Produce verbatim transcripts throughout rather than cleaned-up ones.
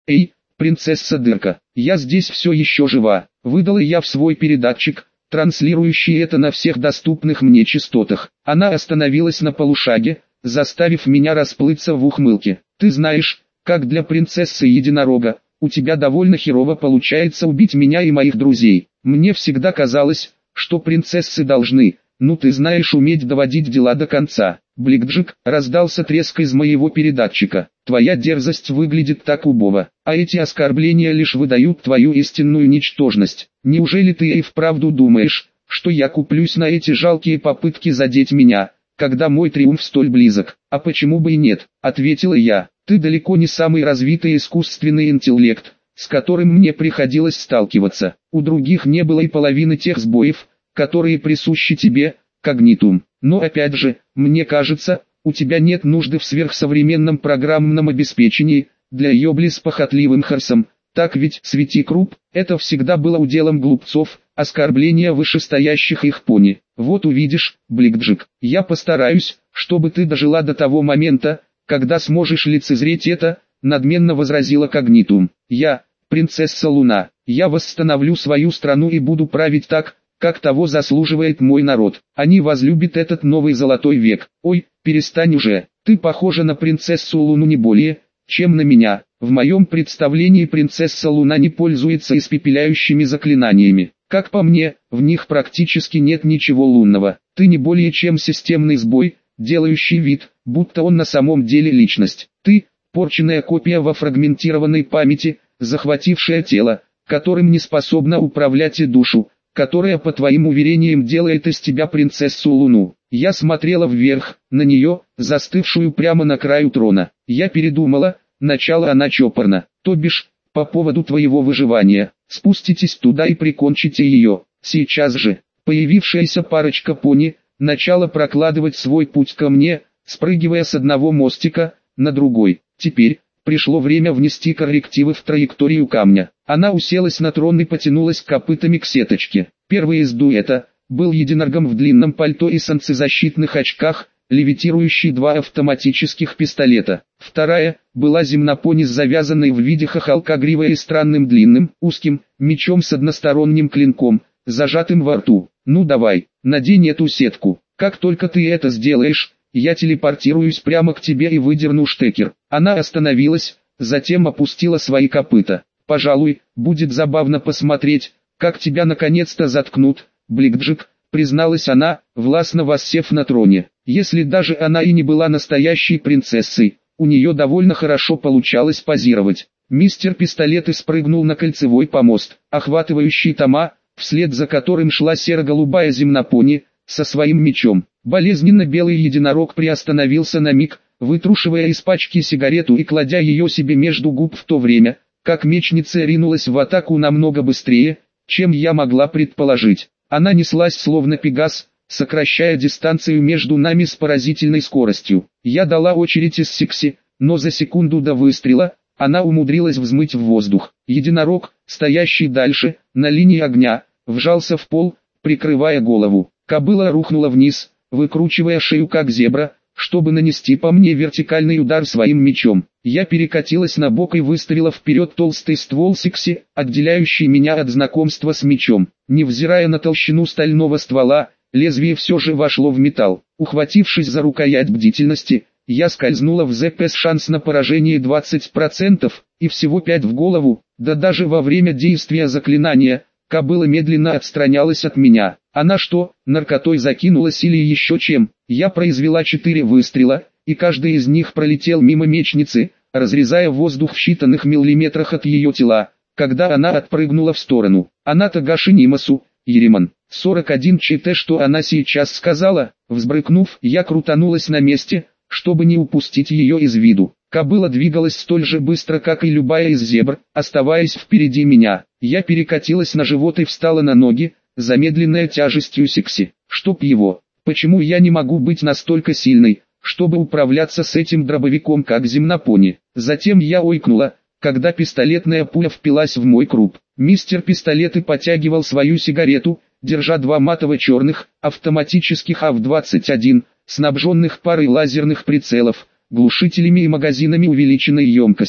Эй, принцесса Дырка, я здесь все еще жива, выдала я в свой передатчик, транслирующий это на всех доступных мне частотах. Она остановилась на полушаге, заставив меня расплыться в ухмылке. Ты знаешь, как для принцессы единорога, у тебя довольно херово получается убить меня и моих друзей. Мне всегда казалось, что принцессы должны, ну ты знаешь, уметь доводить дела до конца. Бликджик, раздался треск из моего передатчика. Твоя дерзость выглядит так убого, а эти оскорбления лишь выдают твою истинную ничтожность. Неужели ты и вправду думаешь, что я куплюсь на эти жалкие попытки задеть меня, когда мой триумф столь близок? А почему бы и нет, ответила я. Ты далеко не самый развитый искусственный интеллект, с которым мне приходилось сталкиваться. У других не было и половины тех сбоев, которые присущи тебе, Когнитум. Но опять же, мне кажется, у тебя нет нужды в сверхсовременном программном обеспечении, для ёбли с похотливым харсом. Так ведь, Светикруп, это всегда было уделом глупцов, оскорбления вышестоящих их пони. Вот увидишь, Бликджик, я постараюсь, чтобы ты дожила до того момента, когда сможешь лицезреть это, надменно возразила Когнитум. Я, принцесса Луна, я восстановлю свою страну и буду править так, как того заслуживает мой народ. Они возлюбят этот новый золотой век. Ой, перестань уже, ты похожа на принцессу Луну не более, чем на меня. В моем представлении принцесса Луна не пользуется испепеляющими заклинаниями. Как по мне, в них практически нет ничего лунного. Ты не более чем системный сбой, делающий вид, будто он на самом деле личность. Ты, порченная копия во фрагментированной памяти, захватившая тело, которым не способна управлять и душу, которая, по твоим уверениям, делает из тебя принцессу Луну. Я смотрела вверх, на нее, застывшую прямо на краю трона. Я передумала, начала она чопорно, то бишь, по поводу твоего выживания. Спуститесь туда и прикончите ее. Сейчас же, появившаяся парочка пони, начала прокладывать свой путь ко мне, спрыгивая с одного мостика на другой. Теперь пришло время внести коррективы в траекторию камня. Она уселась на трон и потянулась копытами к сеточке. Первый из дуэта был единоргом в длинном пальто и солнцезащитных очках, левитирующий два автоматических пистолета. Вторая была земнопони с завязанной в виде хохолка гривой и странным длинным, узким, мечом с односторонним клинком, зажатым во рту. Ну давай, надень эту сетку. Как только ты это сделаешь, я телепортируюсь прямо к тебе и выдерну штекер. Она остановилась, затем опустила свои копыта. Пожалуй, будет забавно посмотреть, как тебя наконец-то заткнут, Бликджик, призналась она, властно воссев на троне. Если даже она и не была настоящей принцессой, у нее довольно хорошо получалось позировать. Мистер Пистолеты спрыгнул на кольцевой помост, охватывающий тома, вслед за которым шла серо-голубая земнопони, со своим мечом. Болезненно белый единорог приостановился на миг, вытрушивая из пачки сигарету и кладя ее себе между губ в то время, как мечница ринулась в атаку намного быстрее, чем я могла предположить. Она неслась словно пегас, сокращая дистанцию между нами с поразительной скоростью. Я дала очередь из секси, но за секунду до выстрела, она умудрилась взмыть в воздух. Единорог, стоящий дальше, на линии огня, вжался в пол, прикрывая голову. Кобыла рухнула вниз, выкручивая шею как зебра, чтобы нанести по мне вертикальный удар своим мечом. Я перекатилась на бок и выставила вперед толстый ствол секси, отделяющий меня от знакомства с мечом. Невзирая на толщину стального ствола, лезвие все же вошло в металл. Ухватившись за рукоять бдительности, я скользнула в зэ пэ с шанс на поражение двадцать процентов, и всего пять в голову, да даже во время действия заклинания, кобыла медленно отстранялась от меня. Она что, наркотой закинулась или еще чем? Я произвела четыре выстрела, и каждый из них пролетел мимо мечницы, разрезая воздух в считанных миллиметрах от ее тела, когда она отпрыгнула в сторону. Она Тагаши Нимасу, Ереман. сорок один ЧТ, что она сейчас сказала? Взбрыкнув, я крутанулась на месте, чтобы не упустить ее из виду. Кобыла двигалась столь же быстро, как и любая из зебр, оставаясь впереди меня. Я перекатилась на живот и встала на ноги, замедленная тяжестью секси. Чтоб его, почему я не могу быть настолько сильной, чтобы управляться с этим дробовиком как земнопони? Затем я ойкнула, когда пистолетная пуля впилась в мой круп. Мистер Пистолеты потягивал свою сигарету, держа два матово-черных, автоматических а вэ двадцать один, снабженных парой лазерных прицелов, глушителями и магазинами увеличенной емкости.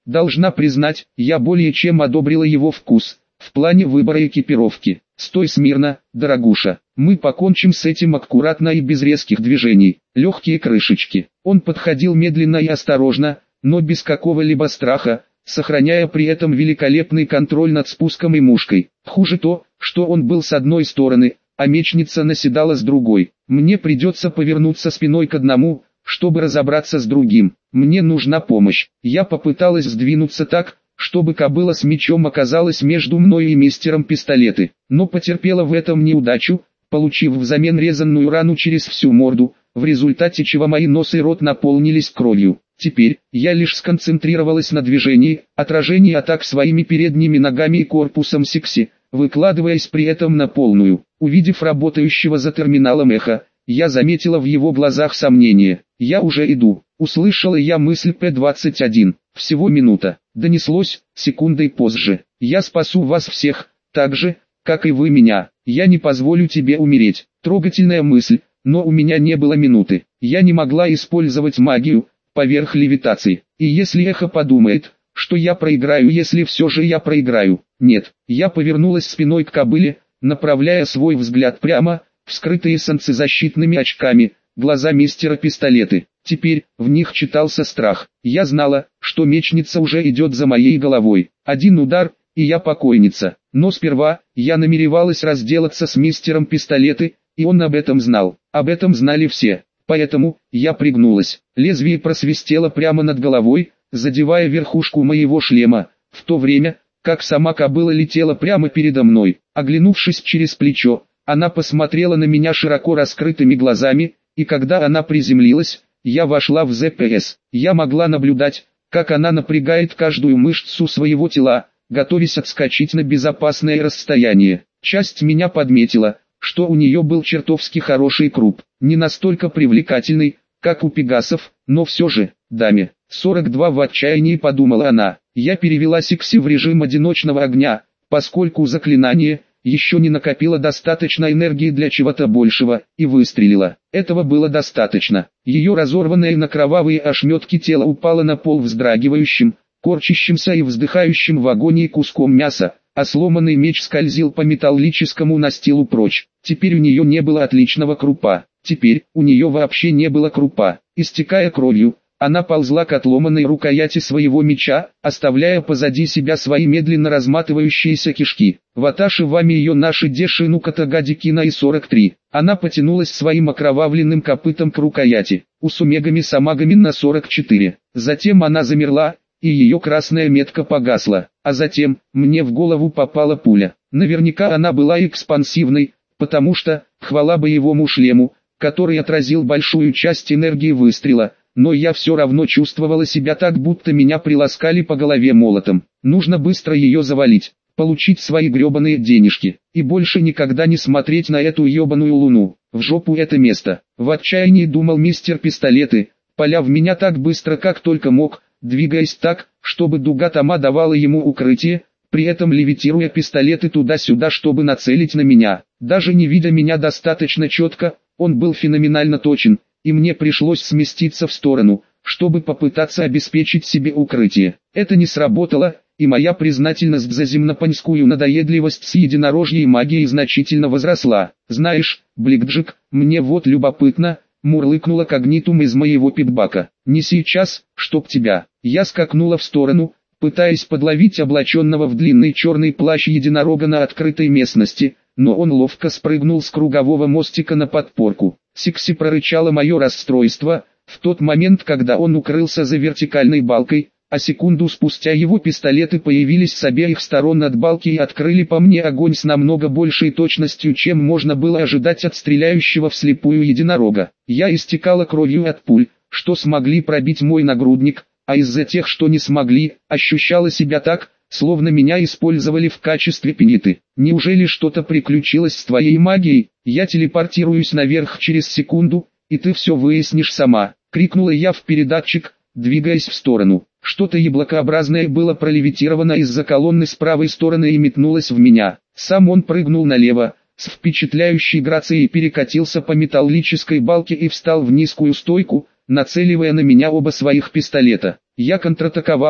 Должна признать, я более чем одобрила его вкус, в плане выбора экипировки. Стой смирно, дорогуша, мы покончим с этим аккуратно и без резких движений. Легкие крышечки. Он подходил медленно и осторожно, но без какого-либо страха, сохраняя при этом великолепный контроль над спуском и мушкой. Хуже то, что он был с одной стороны, а мечница наседала с другой. Мне придется повернуться спиной к одному, чтобы разобраться с другим. Мне нужна помощь. Я попыталась сдвинуться так, чтобы кобыла с мечом оказалась между мной и мистером Пистолеты, но потерпела в этом неудачу, получив взамен резанную рану через всю морду, в результате чего мои нос и рот наполнились кровью. Теперь, я лишь сконцентрировалась на движении, отражении атак своими передними ногами и корпусом Сикси, выкладываясь при этом на полную. Увидев работающего за терминалом эхо, я заметила в его глазах сомнение. «Я уже иду», — услышала я мысль П двадцать один. «Всего минута», — донеслось, секундой позже. «Я спасу вас всех, так же, как и вы меня. Я не позволю тебе умереть». Трогательная мысль, но у меня не было минуты. Я не могла использовать магию поверх левитации. И если эхо подумает, что я проиграю, если все же я проиграю. Нет, я повернулась спиной к кобыле, направляя свой взгляд прямо, вскрытые солнцезащитными очками, глаза мистера Пистолеты. Теперь, в них читался страх. Я знала, что мечница уже идет за моей головой. Один удар, и я покойница. Но сперва, я намеревалась разделаться с мистером Пистолеты, и он об этом знал. Об этом знали все. Поэтому, я пригнулась. Лезвие просвистело прямо над головой, задевая верхушку моего шлема, в то время, как сама кобыла летела прямо передо мной. Оглянувшись через плечо, она посмотрела на меня широко раскрытыми глазами, и когда она приземлилась, я вошла в зэ пэ эс. Я могла наблюдать, как она напрягает каждую мышцу своего тела, готовясь отскочить на безопасное расстояние. Часть меня подметила, что у нее был чертовски хороший круп, не настолько привлекательный, как у пегасов, но все же, даме, сорок два в отчаянии, подумала она. Я перевела Сикси в режим одиночного огня, поскольку заклинание еще не накопило достаточно энергии для чего-то большего, и выстрелила. Этого было достаточно. Ее разорванное на кровавые ошметки тело упало на пол вздрагивающим, корчащимся и вздыхающим в агонии куском мяса, а сломанный меч скользил по металлическому настилу прочь. Теперь у нее не было отличного крупа. Теперь у нее вообще не было крупа. Истекая кровью, она ползла к отломанной рукояти своего меча, оставляя позади себя свои медленно разматывающиеся кишки. Ваташи вами ее наши дешину катагади кина и сорок три. Она потянулась своим окровавленным копытом к рукояти. Усумегами самагами на сорок четыре. Затем она замерла, и ее красная метка погасла. А затем, мне в голову попала пуля. Наверняка она была экспансивной, потому что, хвала боевому шлему, который отразил большую часть энергии выстрела, но я все равно чувствовала себя так, будто меня приласкали по голове молотом. Нужно быстро ее завалить, получить свои гребаные денежки, и больше никогда не смотреть на эту ебаную луну. В жопу это место. В отчаянии думал мистер Пистолеты, поля в меня так быстро, как только мог, двигаясь так, чтобы дуга тома давала ему укрытие, при этом левитируя пистолеты туда-сюда, чтобы нацелить на меня. Даже не видя меня достаточно четко, он был феноменально точен, и мне пришлось сместиться в сторону, чтобы попытаться обеспечить себе укрытие. Это не сработало, и моя признательность за земнопанскую надоедливость с единорожьей магией значительно возросла. «Знаешь, Бликджик, мне вот любопытно», — мурлыкнула Когнитум из моего питбака. «Не сейчас, чтоб тебя». Я скакнула в сторону, пытаясь подловить облаченного в длинный черный плащ единорога на открытой местности, но он ловко спрыгнул с кругового мостика на подпорку. Сикси прорычала мое расстройство, в тот момент, когда он укрылся за вертикальной балкой, а секунду спустя его пистолеты появились с обеих сторон от балки и открыли по мне огонь с намного большей точностью, чем можно было ожидать от стреляющего вслепую единорога. Я истекала кровью от пуль, что смогли пробить мой нагрудник, а из-за тех, что не смогли, ощущала себя так, словно меня использовали в качестве пениты. «Неужели что-то приключилось с твоей магией? Я телепортируюсь наверх через секунду, и ты все выяснишь сама», — крикнула я в передатчик, двигаясь в сторону. Что-то яблокообразное было пролевитировано из-за колонны с правой стороны и метнулось в меня. Сам он прыгнул налево, с впечатляющей грацией перекатился по металлической балке и встал в низкую стойку, нацеливая на меня оба своих пистолета. Я контратаковала,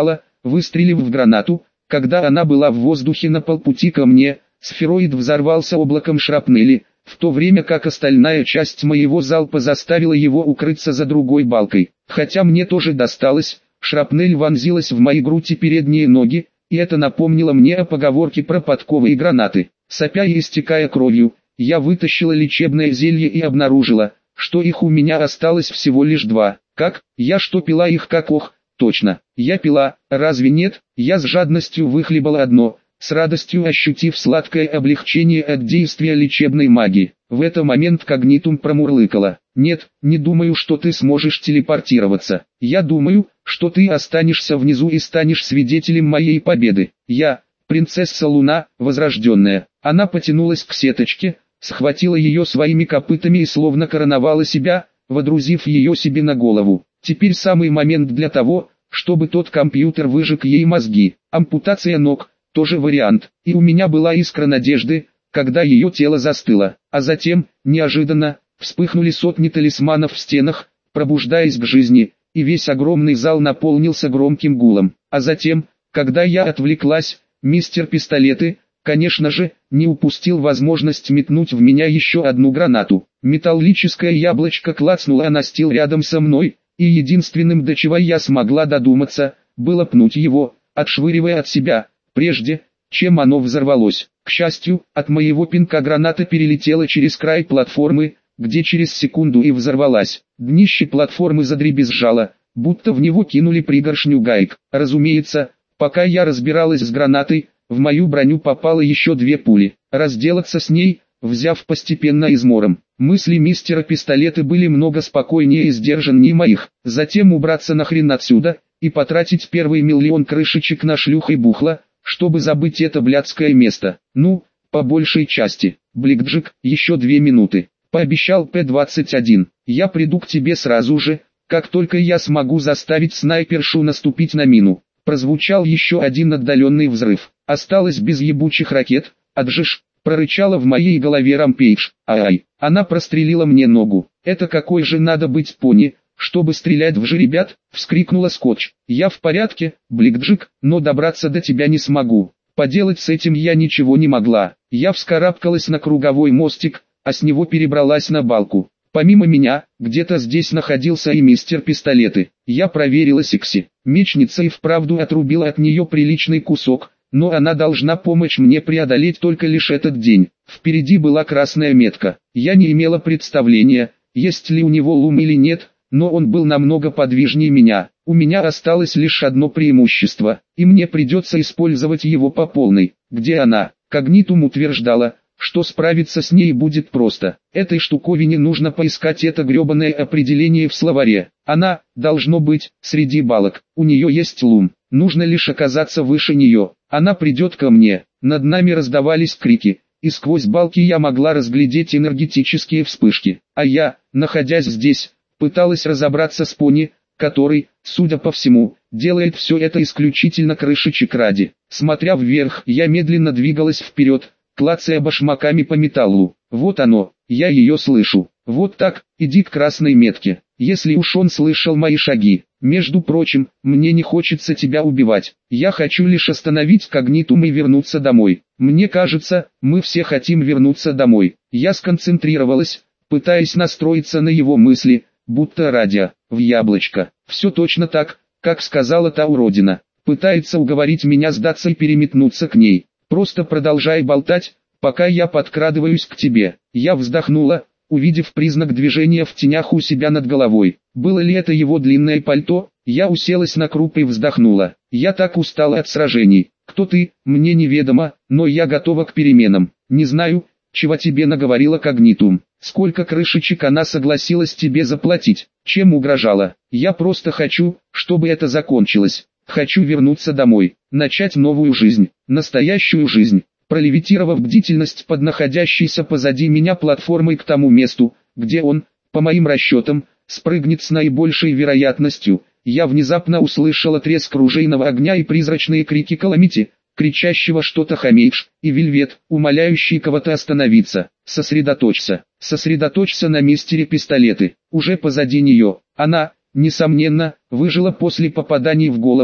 выстрелив в гранату. Когда она была в воздухе на полпути ко мне, сфероид взорвался облаком шрапнели, в то время как остальная часть моего залпа заставила его укрыться за другой балкой. Хотя мне тоже досталось, шрапнель вонзилась в мои грудь и передние ноги, и это напомнило мне о поговорке про подковы и гранаты. Сопя и истекая кровью, я вытащила лечебное зелье и обнаружила, что их у меня осталось всего лишь два. Как? Я что, пила их как ох? Точно, я пила, разве нет? Я с жадностью выхлебала одно, с радостью ощутив сладкое облегчение от действия лечебной магии. В этот момент Когнитум промурлыкала: «Нет, не думаю, что ты сможешь телепортироваться. Я думаю, что ты останешься внизу и станешь свидетелем моей победы. Я, принцесса Луна, возрожденная». Она потянулась к сеточке, схватила ее своими копытами и словно короновала себя, водрузив ее себе на голову. Теперь самый момент для того, чтобы тот компьютер выжег ей мозги. Ампутация ног – тоже вариант. И у меня была искра надежды, когда ее тело застыло. А затем, неожиданно, вспыхнули сотни талисманов в стенах, пробуждаясь к жизни, и весь огромный зал наполнился громким гулом. А затем, когда я отвлеклась, мистер Пистолеты, конечно же, не упустил возможность метнуть в меня еще одну гранату. Металлическое яблочко клацнуло о настил рядом со мной, и единственным, до чего я смогла додуматься, было пнуть его, отшвыривая от себя, прежде чем оно взорвалось. К счастью, от моего пинка граната перелетела через край платформы, где через секунду и взорвалась. Днище платформы задребезжало, будто в него кинули пригоршню гаек. Разумеется, пока я разбиралась с гранатой, в мою броню попало еще две пули. Разделаться с ней, взяв постепенно измором. Мысли мистера Пистолеты были много спокойнее и сдержаннее моих. Затем убраться нахрен отсюда, и потратить первый миллион крышечек на шлюх и бухла, чтобы забыть это блядское место. Ну, по большей части. Бликджик, еще две минуты. Пообещал П двадцать один. Я приду к тебе сразу же, как только я смогу заставить снайпершу наступить на мину. Прозвучал еще один отдаленный взрыв. Осталось без ебучих ракет, отжишь. Прорычала в моей голове Рампейдж. Ай, она прострелила мне ногу. Это какой же надо быть пони, чтобы стрелять в жеребят? Вскрикнула Скотч. Я в порядке, Бликджик, но добраться до тебя не смогу. Поделать с этим я ничего не могла. Я вскарабкалась на круговой мостик, а с него перебралась на балку. Помимо меня, где-то здесь находился и мистер Пистолеты. Я проверила Сикси. Мечница и вправду отрубила от нее приличный кусок, но она должна помочь мне преодолеть только лишь этот день. Впереди была красная метка. Я не имела представления, есть ли у него лум или нет, но он был намного подвижнее меня. У меня осталось лишь одно преимущество, и мне придется использовать его по полной. Где она? Когнитум утверждала, что справиться с ней будет просто. Этой штуковине нужно поискать это гребаное определение в словаре. Она, должно быть, среди балок. У нее есть лум. Нужно лишь оказаться выше нее. Она придет ко мне. Над нами раздавались крики, и сквозь балки я могла разглядеть энергетические вспышки. А я, находясь здесь, пыталась разобраться с пони, который, судя по всему, делает все это исключительно крышечек ради. Смотря вверх, я медленно двигалась вперед, клацая башмаками по металлу. Вот оно, я ее слышу. Вот так, иди к красной метке. Если уж он слышал мои шаги. Между прочим, мне не хочется тебя убивать. Я хочу лишь остановить Когнитум и вернуться домой. Мне кажется, мы все хотим вернуться домой. Я сконцентрировалась, пытаясь настроиться на его мысли, будто радио, в яблочко. Все точно так, как сказала та уродина. Пытается уговорить меня сдаться и переметнуться к ней. Просто продолжай болтать, пока я подкрадываюсь к тебе. Я вздохнула, увидев признак движения в тенях у себя над головой. Было ли это его длинное пальто? Я уселась на круп и вздохнула. Я так устала от сражений. Кто ты, мне неведомо, но я готова к переменам. Не знаю, чего тебе наговорила Когнитум. Сколько крышечек она согласилась тебе заплатить? Чем угрожала? Я просто хочу, чтобы это закончилось. Хочу вернуться домой, начать новую жизнь, настоящую жизнь. Пролевитировав бдительность под находящейся позади меня платформой к тому месту, где он, по моим расчетам, спрыгнет с наибольшей вероятностью, я внезапно услышала треск ружейного огня и призрачные крики Каламити, кричащего что-то Хамейдж, и Вельвет, умоляющий кого-то остановиться. Сосредоточься, сосредоточься на мистере Пистолеты. Уже позади нее, она, несомненно, выжила после попаданий в голову,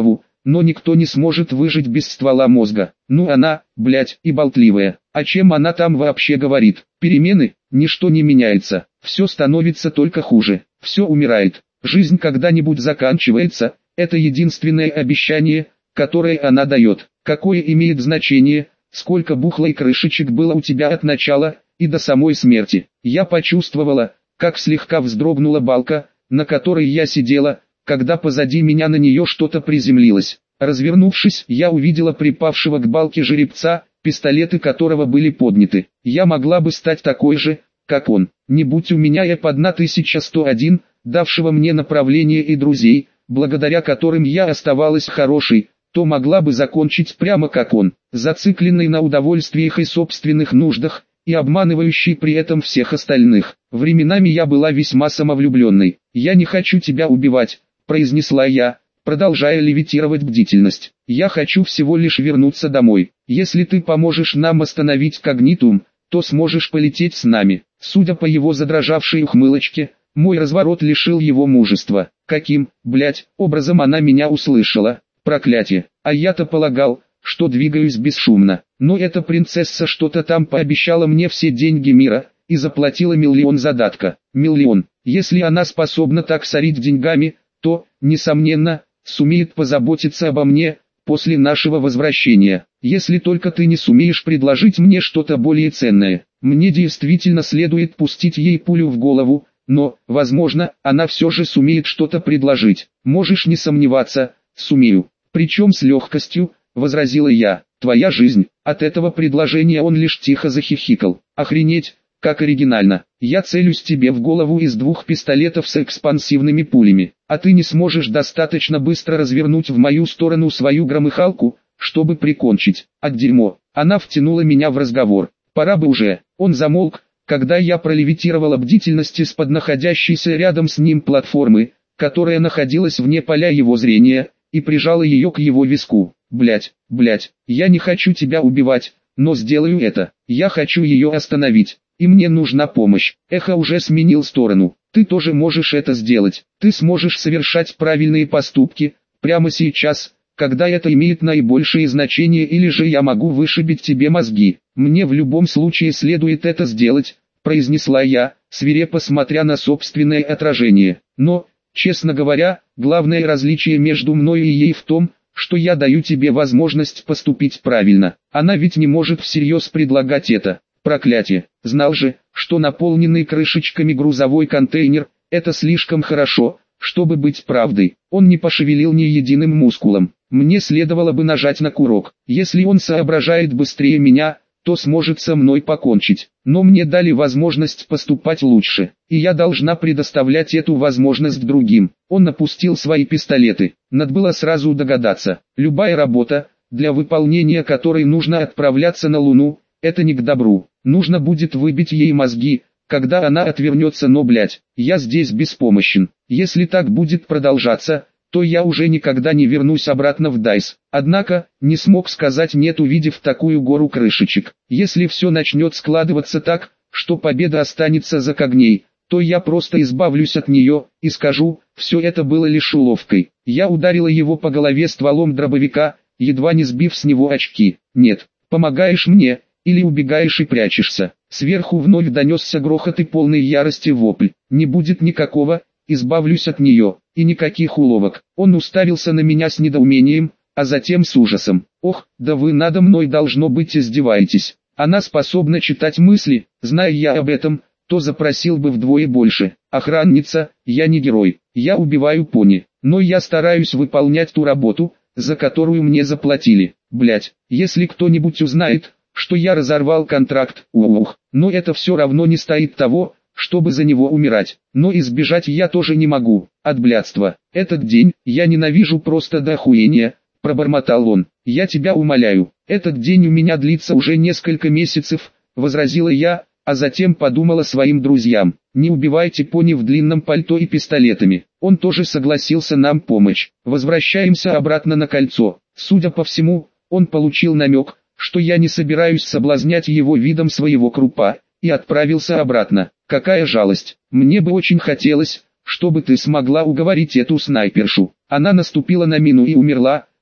но никто не сможет выжить без ствола мозга. Ну она, блять, и болтливая. О чем она там вообще говорит? Перемены? Ничто не меняется. Все становится только хуже. Все умирает. Жизнь когда-нибудь заканчивается. Это единственное обещание, которое она дает. Какое имеет значение, сколько бухлой крышечек было у тебя от начала и до самой смерти. Я почувствовала, как слегка вздрогнула балка, на которой я сидела, когда позади меня на нее что-то приземлилось. Развернувшись, я увидела припавшего к балке жеребца, пистолеты которого были подняты. Я могла бы стать такой же, как он. Не будь у меня эп тысяча сто один, давшего мне направление и друзей, благодаря которым я оставалась хорошей, то могла бы закончить прямо как он, зацикленный на удовольствиях и собственных нуждах, и обманывающий при этом всех остальных. Временами я была весьма самовлюбленной. «Я не хочу тебя убивать», — произнесла я, продолжая левитировать бдительность. «Я хочу всего лишь вернуться домой. Если ты поможешь нам остановить Когнитум, то сможешь полететь с нами». Судя по его задрожавшей ухмылочке, мой разворот лишил его мужества. Каким, блять, образом она меня услышала? Проклятие. А я-то полагал, что двигаюсь бесшумно. Но эта принцесса что-то там пообещала мне все деньги мира и заплатила миллион задатка. Миллион. Если она способна так сорить деньгами, то, несомненно, сумеет позаботиться обо мне после нашего возвращения. Если только ты не сумеешь предложить мне что-то более ценное. Мне действительно следует пустить ей пулю в голову, но, возможно, она все же сумеет что-то предложить. Можешь не сомневаться, сумею. Причем с легкостью, возразила я. Твоя жизнь. От этого предложения он лишь тихо захихикал. Охренеть, как оригинально. Я целюсь тебе в голову из двух пистолетов с экспансивными пулями, а ты не сможешь достаточно быстро развернуть в мою сторону свою громыхалку, чтобы прикончить. От дерьмо. Она втянула меня в разговор. Пора бы уже. Он замолк, когда я пролевитировала бдительность из-под находящейся рядом с ним платформы, которая находилась вне поля его зрения, и прижала ее к его виску. Блять, блять, я не хочу тебя убивать, но сделаю это. Я хочу ее остановить, и мне нужна помощь. Эхо уже сменил сторону. Ты тоже можешь это сделать. Ты сможешь совершать правильные поступки, прямо сейчас, когда это имеет наибольшее значение, или же я могу вышибить тебе мозги. Мне в любом случае следует это сделать, произнесла я, свирепо смотря на собственное отражение. Но, честно говоря, главное различие между мной и ей в том, что я даю тебе возможность поступить правильно. Она ведь не может всерьез предлагать это. Проклятие. Знал же, что наполненный крышечками грузовой контейнер – это слишком хорошо, чтобы быть правдой. Он не пошевелил ни единым мускулом. Мне следовало бы нажать на курок. Если он соображает быстрее меня, то сможет со мной покончить. Но мне дали возможность поступать лучше, и я должна предоставлять эту возможность другим. Он опустил свои пистолеты. Надо было сразу догадаться. Любая работа, для выполнения которой нужно отправляться на Луну, это не к добру. Нужно будет выбить ей мозги, когда она отвернется, но блять, я здесь беспомощен. Если так будет продолжаться, то я уже никогда не вернусь обратно в Дайс. Однако, не смог сказать нет, увидев такую гору крышечек. Если все начнет складываться так, что победа останется за Когней, то я просто избавлюсь от нее, и скажу, все это было лишь уловкой. Я ударила его по голове стволом дробовика, едва не сбив с него очки. Нет, помогаешь мне, или убегаешь и прячешься. Сверху вновь донесся грохот и полный ярости вопль. Не будет никакого, избавлюсь от нее, и никаких уловок. Он уставился на меня с недоумением, а затем с ужасом. Ох, да вы надо мной должно быть издеваетесь. Она способна читать мысли, зная я об этом, то запросил бы вдвое больше. Охранница, я не герой, я убиваю пони, но я стараюсь выполнять ту работу, за которую мне заплатили. Блять, если кто-нибудь узнает, что я разорвал контракт, ух, но это все равно не стоит того, чтобы за него умирать. Но избежать я тоже не могу, от блядства. Этот день, я ненавижу просто до охуения, пробормотал он. Я тебя умоляю, этот день у меня длится уже несколько месяцев, возразила я, а затем подумала своим друзьям. Не убивайте пони в длинном пальто и пистолетами. Он тоже согласился нам помочь. Возвращаемся обратно на кольцо. Судя по всему, он получил намек, что я не собираюсь соблазнять его видом своего крупа, и отправился обратно. Какая жалость. Мне бы очень хотелось, чтобы ты смогла уговорить эту снайпершу. Она наступила на мину и умерла,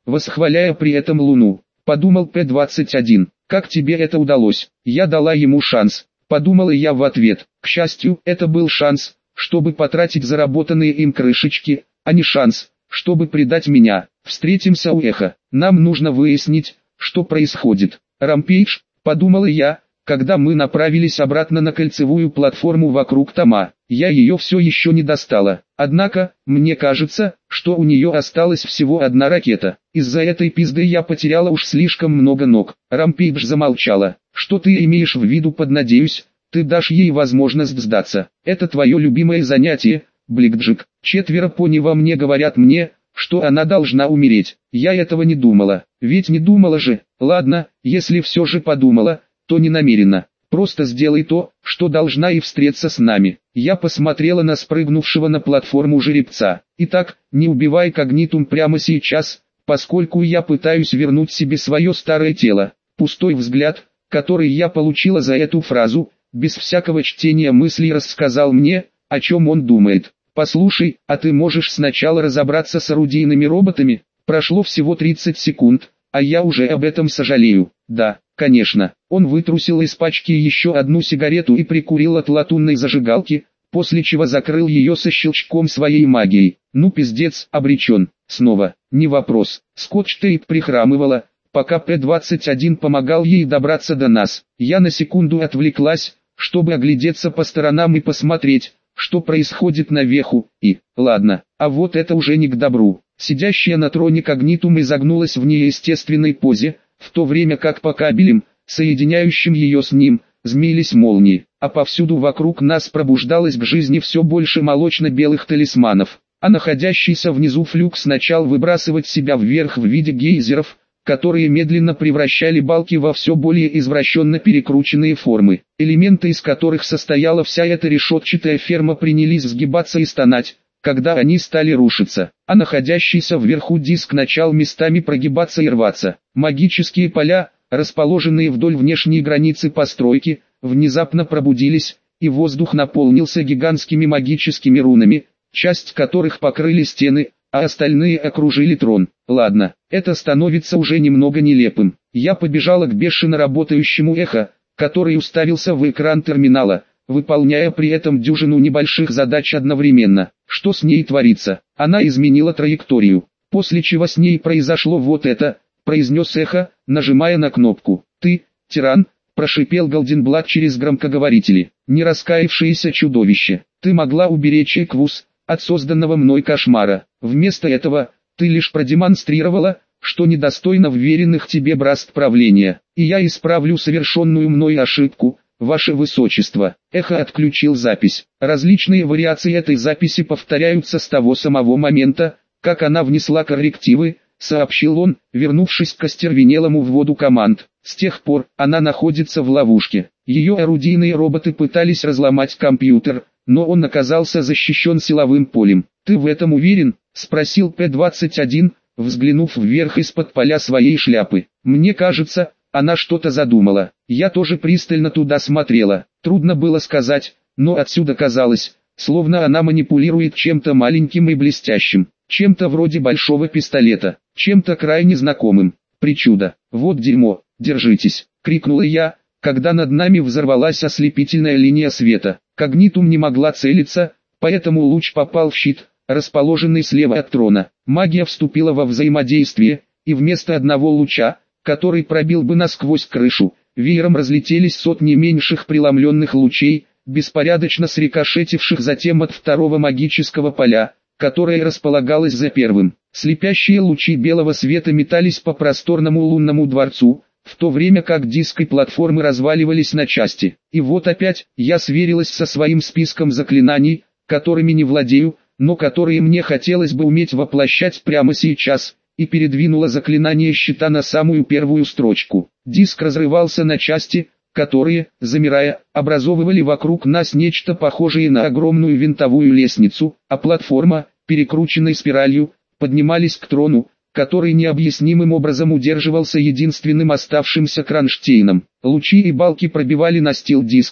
восхваляя при этом Луну. Подумал П двадцать один. Как тебе это удалось? Я дала ему шанс. Подумала я в ответ. К счастью, это был шанс, чтобы потратить заработанные им крышечки, а не шанс, чтобы предать меня. Встретимся у Эхо. Нам нужно выяснить, что происходит. Рампейдж, подумала я, когда мы направились обратно на кольцевую платформу вокруг Тома. Я ее все еще не достала. Однако, мне кажется, что у нее осталась всего одна ракета. Из-за этой пизды я потеряла уж слишком много ног. Рампейдж замолчала. Что ты имеешь в виду под «надеюсь»? Ты дашь ей возможность сдаться. Это твое любимое занятие, Бликджик. Четверо пони во мне говорят мне, что она должна умереть. Я этого не думала. Ведь не думала же. Ладно, если все же подумала, то не намеренно. Просто сделай то, что должна, и встреться с нами. Я посмотрела на спрыгнувшего на платформу жеребца. Итак, не убивай Когнитум прямо сейчас, поскольку я пытаюсь вернуть себе свое старое тело. Пустой взгляд, который я получила за эту фразу, без всякого чтения мыслей рассказал мне, о чем он думает. Послушай, а ты можешь сначала разобраться с орудийными роботами? Прошло всего тридцать секунд, а я уже об этом сожалею. Да, конечно. Он вытрусил из пачки еще одну сигарету и прикурил от латунной зажигалки, после чего закрыл ее со щелчком своей магией. Ну пиздец, обречен. Снова, не вопрос. Скотч-тейп прихрамывала, пока П двадцать один помогал ей добраться до нас. Я на секунду отвлеклась, чтобы оглядеться по сторонам и посмотреть, что происходит наверху, и, ладно, а вот это уже не к добру. Сидящая на троне Когнитум изогнулась в неестественной позе, в то время как по кабелям, соединяющим ее с ним, змеились молнии, а повсюду вокруг нас пробуждалось к жизни все больше молочно-белых талисманов, а находящийся внизу флюкс начал выбрасывать себя вверх в виде гейзеров, которые медленно превращали балки во все более извращенно перекрученные формы, элементы из которых состояла вся эта решетчатая ферма принялись сгибаться и стонать, когда они стали рушиться, а находящийся вверху диск начал местами прогибаться и рваться. Магические поля, расположенные вдоль внешней границы постройки, внезапно пробудились, и воздух наполнился гигантскими магическими рунами, часть которых покрыли стены, а остальные окружили трон. Ладно, это становится уже немного нелепым. Я побежала к бешено работающему Эхо, который уставился в экран терминала, выполняя при этом дюжину небольших задач одновременно. Что с ней творится? Она изменила траекторию. После чего с ней произошло вот это, произнес Эхо, нажимая на кнопку. Ты, тиран, прошипел Голденблат через громкоговорители. Не раскаявшееся чудовище. Ты могла уберечь Эквус от созданного мной кошмара. Вместо этого, ты лишь продемонстрировала, что недостойно вверенных тебе бразд правления. И я исправлю совершенную мной ошибку, ваше высочество. Эхо отключил запись. Различные вариации этой записи повторяются с того самого момента, как она внесла коррективы, сообщил он, вернувшись к остервенелому вводу команд. С тех пор, она находится в ловушке. Ее орудийные роботы пытались разломать компьютер, но он оказался защищен силовым полем. «Ты в этом уверен?» – спросил П двадцать один, взглянув вверх из-под поля своей шляпы. «Мне кажется, она что-то задумала. Я тоже пристально туда смотрела. Трудно было сказать, но отсюда казалось, словно она манипулирует чем-то маленьким и блестящим, чем-то вроде большого пистолета, чем-то крайне знакомым. Причуда. Вот дерьмо, держитесь!» – крикнула я, когда над нами взорвалась ослепительная линия света. Когнитум не могла целиться, поэтому луч попал в щит, расположенный слева от трона. Магия вступила во взаимодействие, и вместо одного луча, который пробил бы насквозь крышу, веером разлетелись сотни меньших преломленных лучей, беспорядочно срикошетивших затем от второго магического поля, которое располагалось за первым. Слепящие лучи белого света метались по просторному лунному дворцу, в то время как диски платформы разваливались на части. И вот опять, я сверилась со своим списком заклинаний, которыми не владею, но которые мне хотелось бы уметь воплощать прямо сейчас, и передвинула заклинание щита на самую первую строчку. Диск разрывался на части, которые, замирая, образовывали вокруг нас нечто похожее на огромную винтовую лестницу, а платформа, перекрученной спиралью, поднимались к трону, который необъяснимым образом удерживался единственным оставшимся кронштейном. Лучи и балки пробивали настил диска,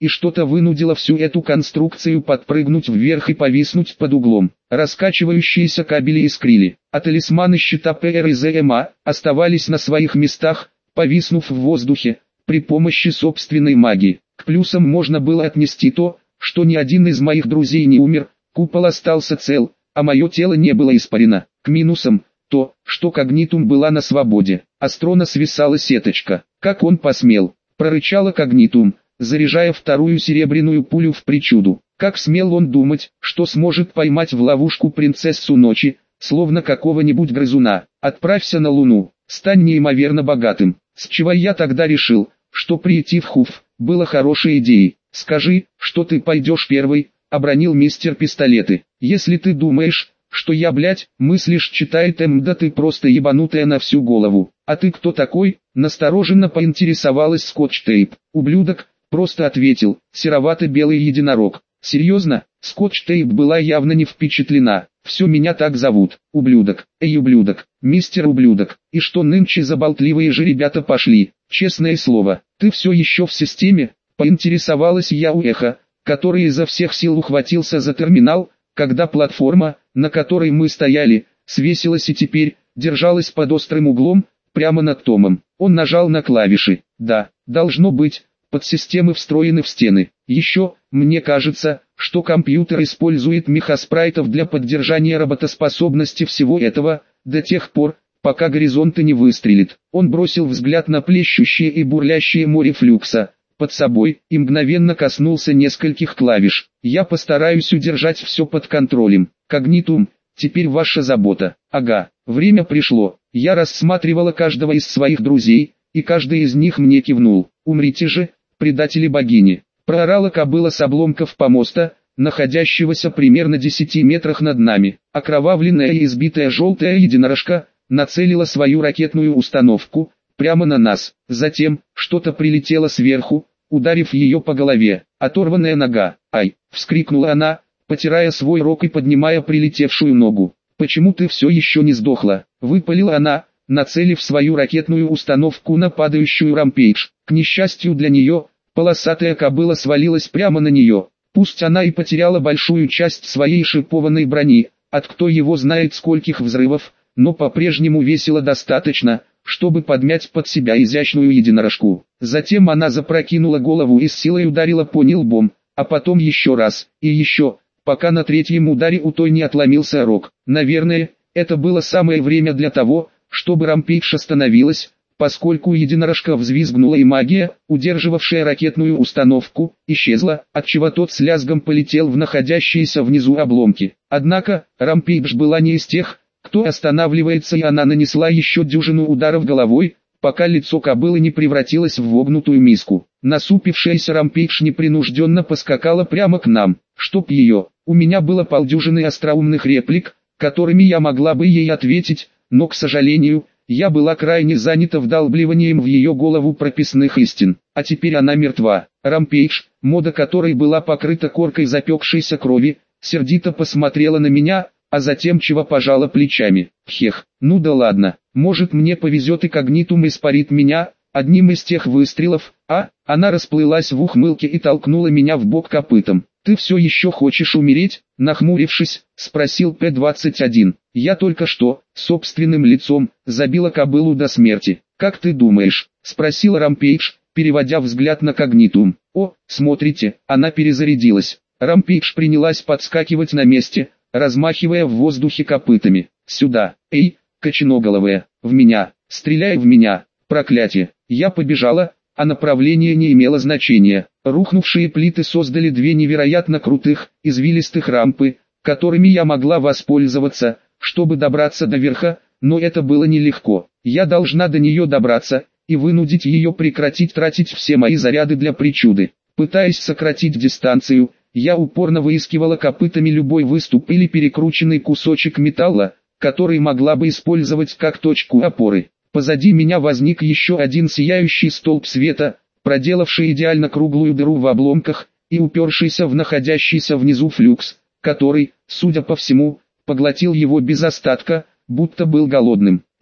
и что-то вынудило всю эту конструкцию подпрыгнуть вверх и повиснуть под углом. Раскачивающиеся кабели искрили, а талисманы щита П Р и З М А оставались на своих местах, повиснув в воздухе, при помощи собственной магии. К плюсам можно было отнести то, что ни один из моих друзей не умер, купол остался цел, а мое тело не было испарено. К минусам – то, что Когнитум была на свободе. Астрона свисала сеточка. Как он посмел? Прорычала Когнитум, заряжая вторую серебряную пулю в причуду. Как смел он думать, что сможет поймать в ловушку принцессу ночи, словно какого-нибудь грызуна. Отправься на Луну, стань неимоверно богатым. С чего я тогда решил, что прийти в Хуф было хорошей идеей. Скажи, что ты пойдешь первый, обронил мистер Пистолеты. Если ты думаешь, что я, блядь, мыслишь, читает М, да ты просто ебанутая на всю голову. А ты кто такой? Настороженно поинтересовалась Скотч-Тейп. Ублюдок, просто ответил, серовато-белый единорог. Серьезно? Скотч-Тейп была явно не впечатлена. Все меня так зовут, ублюдок. Эй, ублюдок, мистер ублюдок. И что нынче за болтливые же ребята пошли? Честное слово, ты все еще в системе? Поинтересовалась я у Эхо, который изо всех сил ухватился за терминал, когда платформа, на которой мы стояли, свесилась и теперь держалась под острым углом, прямо над Томом. Он нажал на клавиши. Да, должно быть, подсистемы встроены в стены. Еще, мне кажется, что компьютер использует мехаспрайтов для поддержания работоспособности всего этого, до тех пор, пока горизонты не выстрелит. Он бросил взгляд на плещущее и бурлящее море флюкса под собой и мгновенно коснулся нескольких клавиш. Я постараюсь удержать все под контролем. Когнитум, теперь ваша забота. Ага, время пришло. Я рассматривала каждого из своих друзей, и каждый из них мне кивнул. Умрите же, предатели богини. Проорала кобыла с обломков помоста, находящегося примерно десяти метрах над нами. Окровавленная и избитая желтая единорожка нацелила свою ракетную установку прямо на нас. Затем, что-то прилетело сверху, ударив ее по голове. Оторванная нога. Ай! Вскрикнула она, потирая свой рог и поднимая прилетевшую ногу. «Почему ты все еще не сдохла?» Выпалила она, нацелив свою ракетную установку на падающую Рампейдж. К несчастью для нее, полосатая кобыла свалилась прямо на нее. Пусть она и потеряла большую часть своей шипованной брони, от кто его знает скольких взрывов, но по-прежнему весила достаточно, чтобы подмять под себя изящную единорожку. Затем она запрокинула голову и с силой ударила по ней лбом, а потом еще раз, и еще, пока на третьем ударе у той не отломился рог. Наверное, это было самое время для того, чтобы Рампейдж остановилась, поскольку единорожка взвизгнула и магия, удерживавшая ракетную установку, исчезла, отчего тот с лязгом полетел в находящиеся внизу обломки. Однако, Рампейдж была не из тех, кто останавливается, и она нанесла еще дюжину ударов головой, пока лицо кобылы не превратилось в вогнутую миску. Насупившаяся Рампейдж непринужденно поскакала прямо к нам. Чтоб ее, у меня было полдюжины остроумных реплик, которыми я могла бы ей ответить, но, к сожалению, я была крайне занята вдалбливанием в ее голову прописных истин. А теперь она мертва. Рампейдж, мода которой была покрыта коркой запекшейся крови, сердито посмотрела на меня, а затем чего пожала плечами. Хех, ну да ладно, может мне повезет и Когнитум испарит меня, одним из тех выстрелов, а? Она расплылась в ухмылке и толкнула меня в бок копытом. «Ты все еще хочешь умереть?» Нахмурившись, спросил П двадцать один. «Я только что, собственным лицом, забила кобылу до смерти. Как ты думаешь?» Спросил Рампейдж, переводя взгляд на Когнитум. «О, смотрите, она перезарядилась». Рампейдж принялась подскакивать на месте, размахивая в воздухе копытами. «Сюда, эй, коченоголовая, в меня, стреляй в меня, проклятие!» Я побежала, а направление не имело значения. Рухнувшие плиты создали две невероятно крутых, извилистых рампы, которыми я могла воспользоваться, чтобы добраться до верха, но это было нелегко. Я должна до нее добраться, и вынудить ее прекратить тратить все мои заряды для причуды. Пытаясь сократить дистанцию, я упорно выискивала копытами любой выступ или перекрученный кусочек металла, который могла бы использовать как точку опоры. Позади меня возник еще один сияющий столб света, проделавший идеально круглую дыру в обломках, и упершийся в находящийся внизу флюкс, который, судя по всему, поглотил его без остатка, будто был голодным.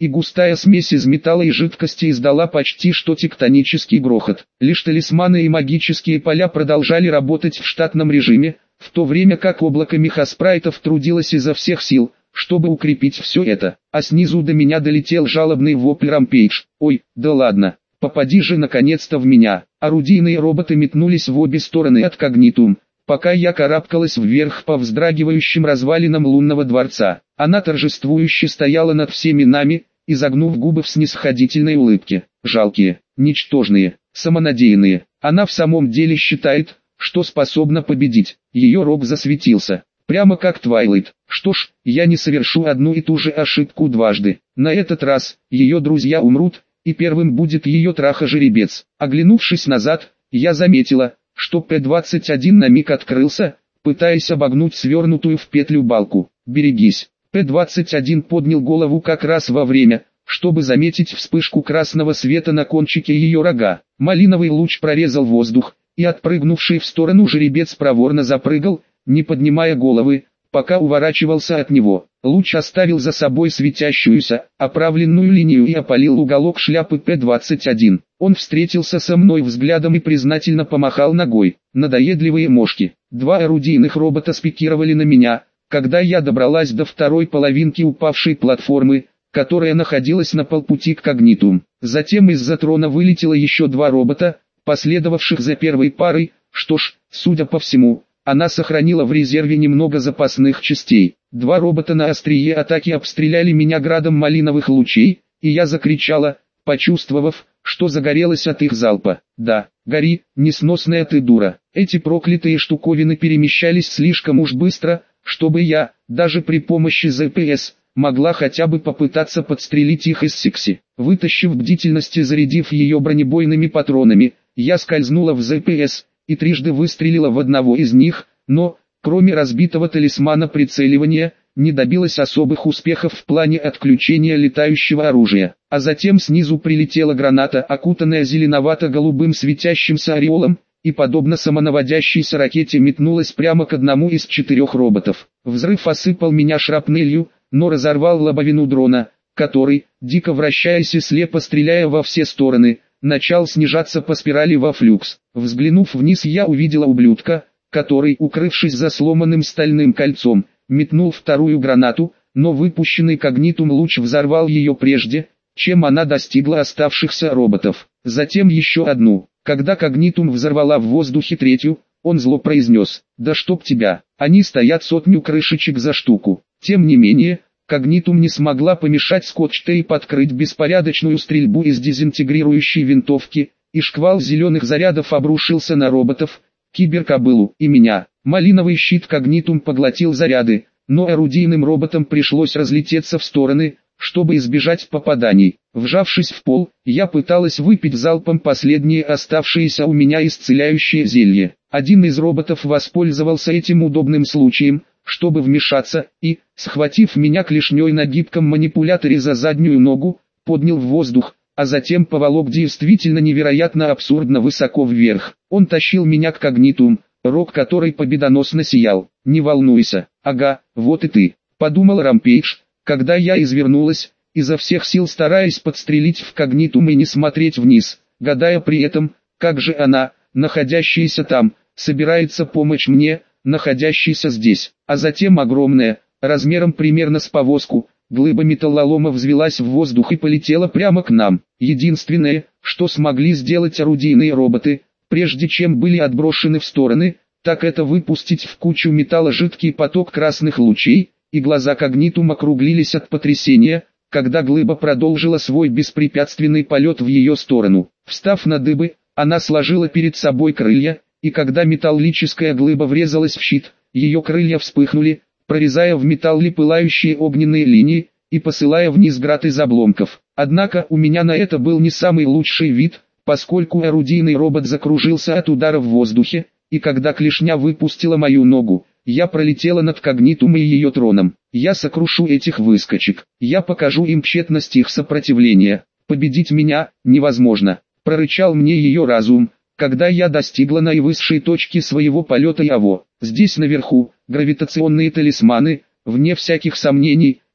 и густая смесь из металла и жидкости издала почти что тектонический грохот. Лишь талисманы и магические поля продолжали работать в штатном режиме, в то время как облако мехаспрайтов трудилось изо всех сил, чтобы укрепить все это. А снизу до меня долетел жалобный вопль Рампейдж. «Ой, да ладно, попади же наконец-то в меня!» Орудийные роботы метнулись в обе стороны от Когнитум, пока я карабкалась вверх по вздрагивающим развалинам лунного дворца. Она торжествующе стояла над всеми нами, изогнув губы в снисходительной улыбке. Жалкие, ничтожные, самонадеянные. Она в самом деле считает, что способна победить. Ее рог засветился. Прямо как Твайлайт. Что ж, я не совершу одну и ту же ошибку дважды. На этот раз, ее друзья умрут, и первым будет ее траха-жеребец. Оглянувшись назад, я заметила, что П двадцать один на миг открылся, пытаясь обогнуть свернутую в петлю балку. «Берегись». П двадцать один поднял голову как раз во время, чтобы заметить вспышку красного света на кончике ее рога. Малиновый луч прорезал воздух, и отпрыгнувший в сторону жеребец проворно запрыгал, не поднимая головы, пока уворачивался от него. Луч оставил за собой светящуюся, оправленную линию и опалил уголок шляпы П двадцать один. Он встретился со мной взглядом и признательно помахал ногой. Надоедливые мошки. Два орудийных робота спикировали на меня, когда я добралась до второй половинки упавшей платформы, которая находилась на полпути к Когнитум. Затем из-за трона вылетело еще два робота, последовавших за первой парой. Что ж, судя по всему, она сохранила в резерве немного запасных частей. Два робота на острие атаки обстреляли меня градом малиновых лучей, и я закричала, почувствовав, что загорелась от их залпа. «Да, гори, несносная ты дура». Эти проклятые штуковины перемещались слишком уж быстро, чтобы я, даже при помощи зэ пэ эс, могла хотя бы попытаться подстрелить их из секси. Вытащив бдительность и зарядив ее бронебойными патронами, я скользнула в зэ пэ эс, и трижды выстрелила в одного из них, но, кроме разбитого талисмана прицеливания, не добилась особых успехов в плане отключения летающего оружия. А затем снизу прилетела граната, окутанная зеленовато-голубым светящимся ореолом, и подобно самонаводящейся ракете метнулась прямо к одному из четырех роботов. Взрыв осыпал меня шрапнелью, но разорвал лобовину дрона, который, дико вращаясь и слепо стреляя во все стороны, начал снижаться по спирали во флюкс. Взглянув вниз, я увидела ублюдка, который, укрывшись за сломанным стальным кольцом, метнул вторую гранату, но выпущенный Когнитум луч взорвал ее прежде, чем она достигла оставшихся роботов. Затем еще одну. Когда Когнитум взорвала в воздухе третью, он зло произнес: «Да чтоб тебя, они стоят сотню крышечек за штуку». Тем не менее, Когнитум не смогла помешать скотч-тейп открыть беспорядочную стрельбу из дезинтегрирующей винтовки, и шквал зеленых зарядов обрушился на роботов, киберкобылу и меня. Малиновый щит Когнитум поглотил заряды, но орудийным роботам пришлось разлететься в стороны, чтобы избежать попаданий. Вжавшись в пол, я пыталась выпить залпом последнее оставшееся у меня исцеляющее зелье. Один из роботов воспользовался этим удобным случаем, чтобы вмешаться, и, схватив меня клешней на гибком манипуляторе за заднюю ногу, поднял в воздух, а затем поволок действительно невероятно абсурдно высоко вверх. Он тащил меня к Когнитум, рог который победоносно сиял. «Не волнуйся, ага, вот и ты», — подумал Рампейдж, когда я извернулась, изо всех сил стараясь подстрелить в Когнитум и не смотреть вниз, гадая при этом, как же она, находящаяся там, собирается помочь мне, находящейся здесь. А затем огромная, размером примерно с повозку, глыба металлолома взвелась в воздух и полетела прямо к нам. Единственное, что смогли сделать орудийные роботы, прежде чем были отброшены в стороны, так это выпустить в кучу металла жидкий поток красных лучей, и глаза Когнитум округлились от потрясения, когда глыба продолжила свой беспрепятственный полет в ее сторону. Встав на дыбы, она сложила перед собой крылья, и когда металлическая глыба врезалась в щит, ее крылья вспыхнули, прорезая в металле пылающие огненные линии, и посылая вниз град из обломков. Однако у меня на это был не самый лучший вид, поскольку орудийный робот закружился от удара в воздухе, и когда клешня выпустила мою ногу, я пролетела над Когнитум и ее троном. Я сокрушу этих выскочек, я покажу им тщетность их сопротивления. Победить меня невозможно, прорычал мне ее разум, когда я достигла наивысшей точки своего полета Яво. Здесь наверху, гравитационные талисманы, вне всяких сомнений,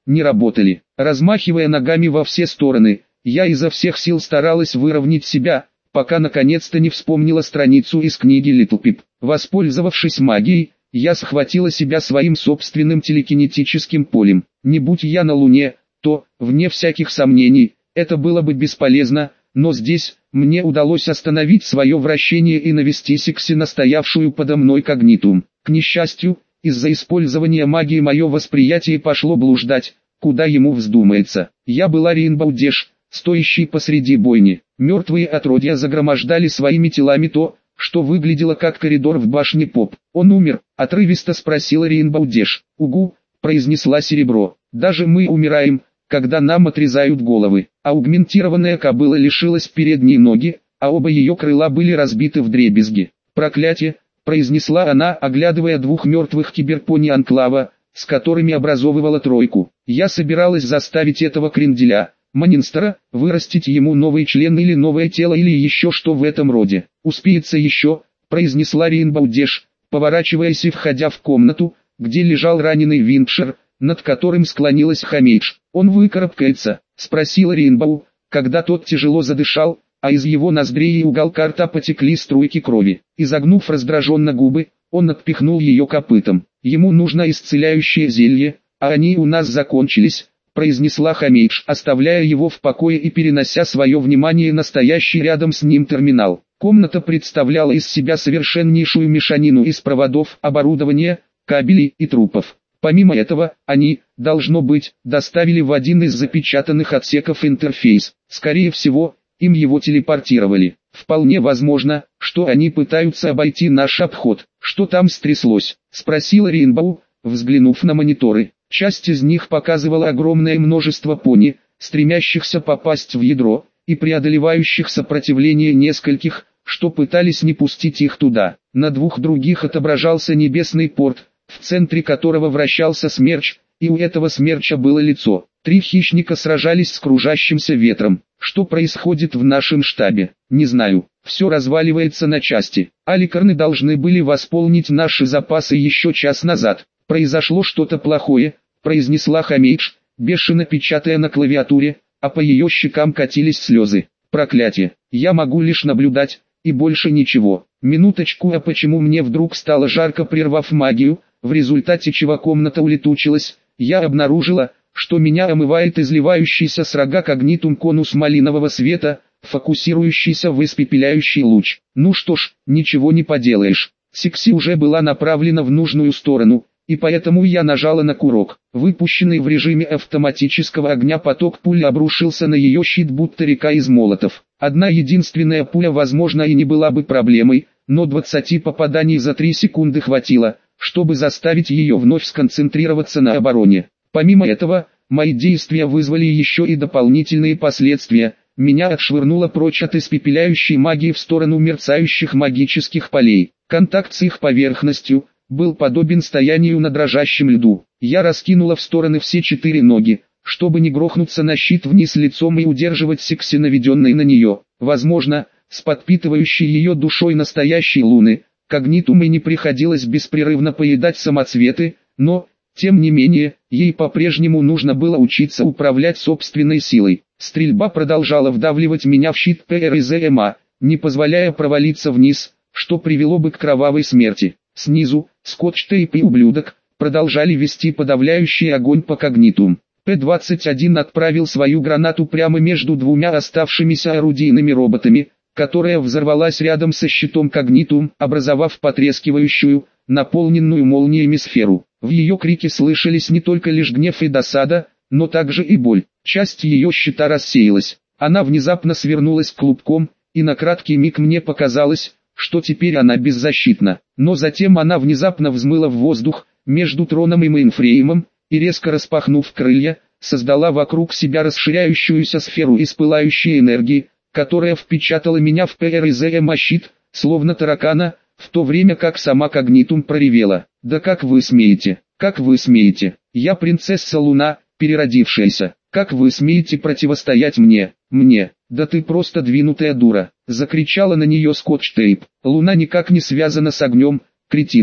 не работали. Размахивая ногами во все стороны, я изо всех сил старалась выровнять себя, пока наконец-то не вспомнила страницу из книги Little Pip. Воспользовавшись магией, я схватила себя своим собственным телекинетическим полем. Не будь я на Луне, то, вне всяких сомнений, это было бы бесполезно, но здесь, мне удалось остановить свое вращение и навести Сикси на стоявшую подо мной когнитум. К несчастью, из-за использования магии мое восприятие пошло блуждать, куда ему вздумается. Я была Рейнбоу Дэш, стоящий посреди бойни. Мертвые отродья загромождали своими телами то, что выглядело как коридор в башне Поп. «Он умер?» — отрывисто спросила Рейнбоу Дэш. «Угу», — произнесла Серебро. «Даже мы умираем, когда нам отрезают головы». Аугментированная кобыла лишилась передней ноги, а оба ее крыла были разбиты вдребезги. «Проклятие!» — произнесла она, оглядывая двух мертвых киберпони Анклава, с которыми образовывала тройку. «Я собиралась заставить этого кренделя, Манинстера, вырастить ему новый член или новое тело или еще что в этом роде. Успеется еще», — произнесла Рейнбоу Дэш, поворачиваясь и входя в комнату, где лежал раненый Винкшир, над которым склонилась Хамейдж. «Он выкарабкается?» — спросила Рейнбоу, когда тот тяжело задышал, а из его ноздрей и уголка рта потекли струйки крови. Изогнув раздраженно губы, он отпихнул ее копытом. «Ему нужно исцеляющее зелье, а они у нас закончились», — произнесла Хамейдж, оставляя его в покое и перенося свое внимание на стоящий рядом с ним терминал. Комната представляла из себя совершеннейшую мешанину из проводов, оборудования, кабелей и трупов. Помимо этого, они, должно быть, доставили в один из запечатанных отсеков интерфейс. Скорее всего, им его телепортировали. Вполне возможно, что они пытаются обойти наш обход. «Что там стряслось?» — спросила Рейнбоу, взглянув на мониторы. Часть из них показывала огромное множество пони, стремящихся попасть в ядро, и преодолевающих сопротивление нескольких, что пытались не пустить их туда. На двух других отображался небесный порт, в центре которого вращался смерч, и у этого смерча было лицо. Три хищника сражались с кружащимся ветром. «Что происходит в нашем штабе? Не знаю. Все разваливается на части. Аликарны должны были восполнить наши запасы еще час назад. Произошло что-то плохое», — произнесла Хамейдж, бешено печатая на клавиатуре, а по ее щекам катились слезы. «Проклятие. Я могу лишь наблюдать, и больше ничего. Минуточку, а почему мне вдруг стало жарко, прервав магию, в результате чего комната улетучилась? Я обнаружила, что меня омывает изливающийся с рога когнитум конус малинового света, фокусирующийся в испепеляющий луч. Ну что ж, ничего не поделаешь. Сикси уже была направлена в нужную сторону, и поэтому я нажала на курок. Выпущенный в режиме автоматического огня поток пуль обрушился на ее щит, будто река из молотов. Одна единственная пуля, возможно, и не была бы проблемой, но двадцати попаданий за три секунды хватило, чтобы заставить ее вновь сконцентрироваться на обороне. Помимо этого, мои действия вызвали еще и дополнительные последствия. Меня отшвырнуло прочь от испепеляющей магии в сторону мерцающих магических полей. Контакт с их поверхностью был подобен стоянию на дрожащем льду. Я раскинула в стороны все четыре ноги, чтобы не грохнуться на щит вниз лицом и удерживать Сикси, наведенной на нее. Возможно, с подпитывающей ее душой настоящей луны, когнитумой не приходилось беспрерывно поедать самоцветы, но, тем не менее, ей по-прежнему нужно было учиться управлять собственной силой. Стрельба продолжала вдавливать меня в щит ПРЗМА, не позволяя провалиться вниз, что привело бы к кровавой смерти. Снизу, Скотч-Тейп и Ублюдок продолжали вести подавляющий огонь по когнитум. П двадцать один отправил свою гранату прямо между двумя оставшимися орудийными роботами, которая взорвалась рядом со щитом когнитум, образовав потрескивающую, наполненную молниями сферу. В ее крике слышались не только лишь гнев и досада, но также и боль. Часть ее щита рассеялась. Она внезапно свернулась клубком, и на краткий миг мне показалось, что теперь она беззащитна. Но затем она внезапно взмыла в воздух, между троном и мейнфреймом, и резко распахнув крылья, создала вокруг себя расширяющуюся сферу из пылающей энергии, которая впечатала меня в ПРЗМА-щит, словно таракана, в то время как сама когнитум проревела. «Да как вы смеете? Как вы смеете? Я принцесса Луна, переродившаяся. Как вы смеете противостоять мне? Мне? Да ты просто двинутая дура!» — закричала на нее Скотч-Тейп. «Луна никак не связана с огнем, кретинка.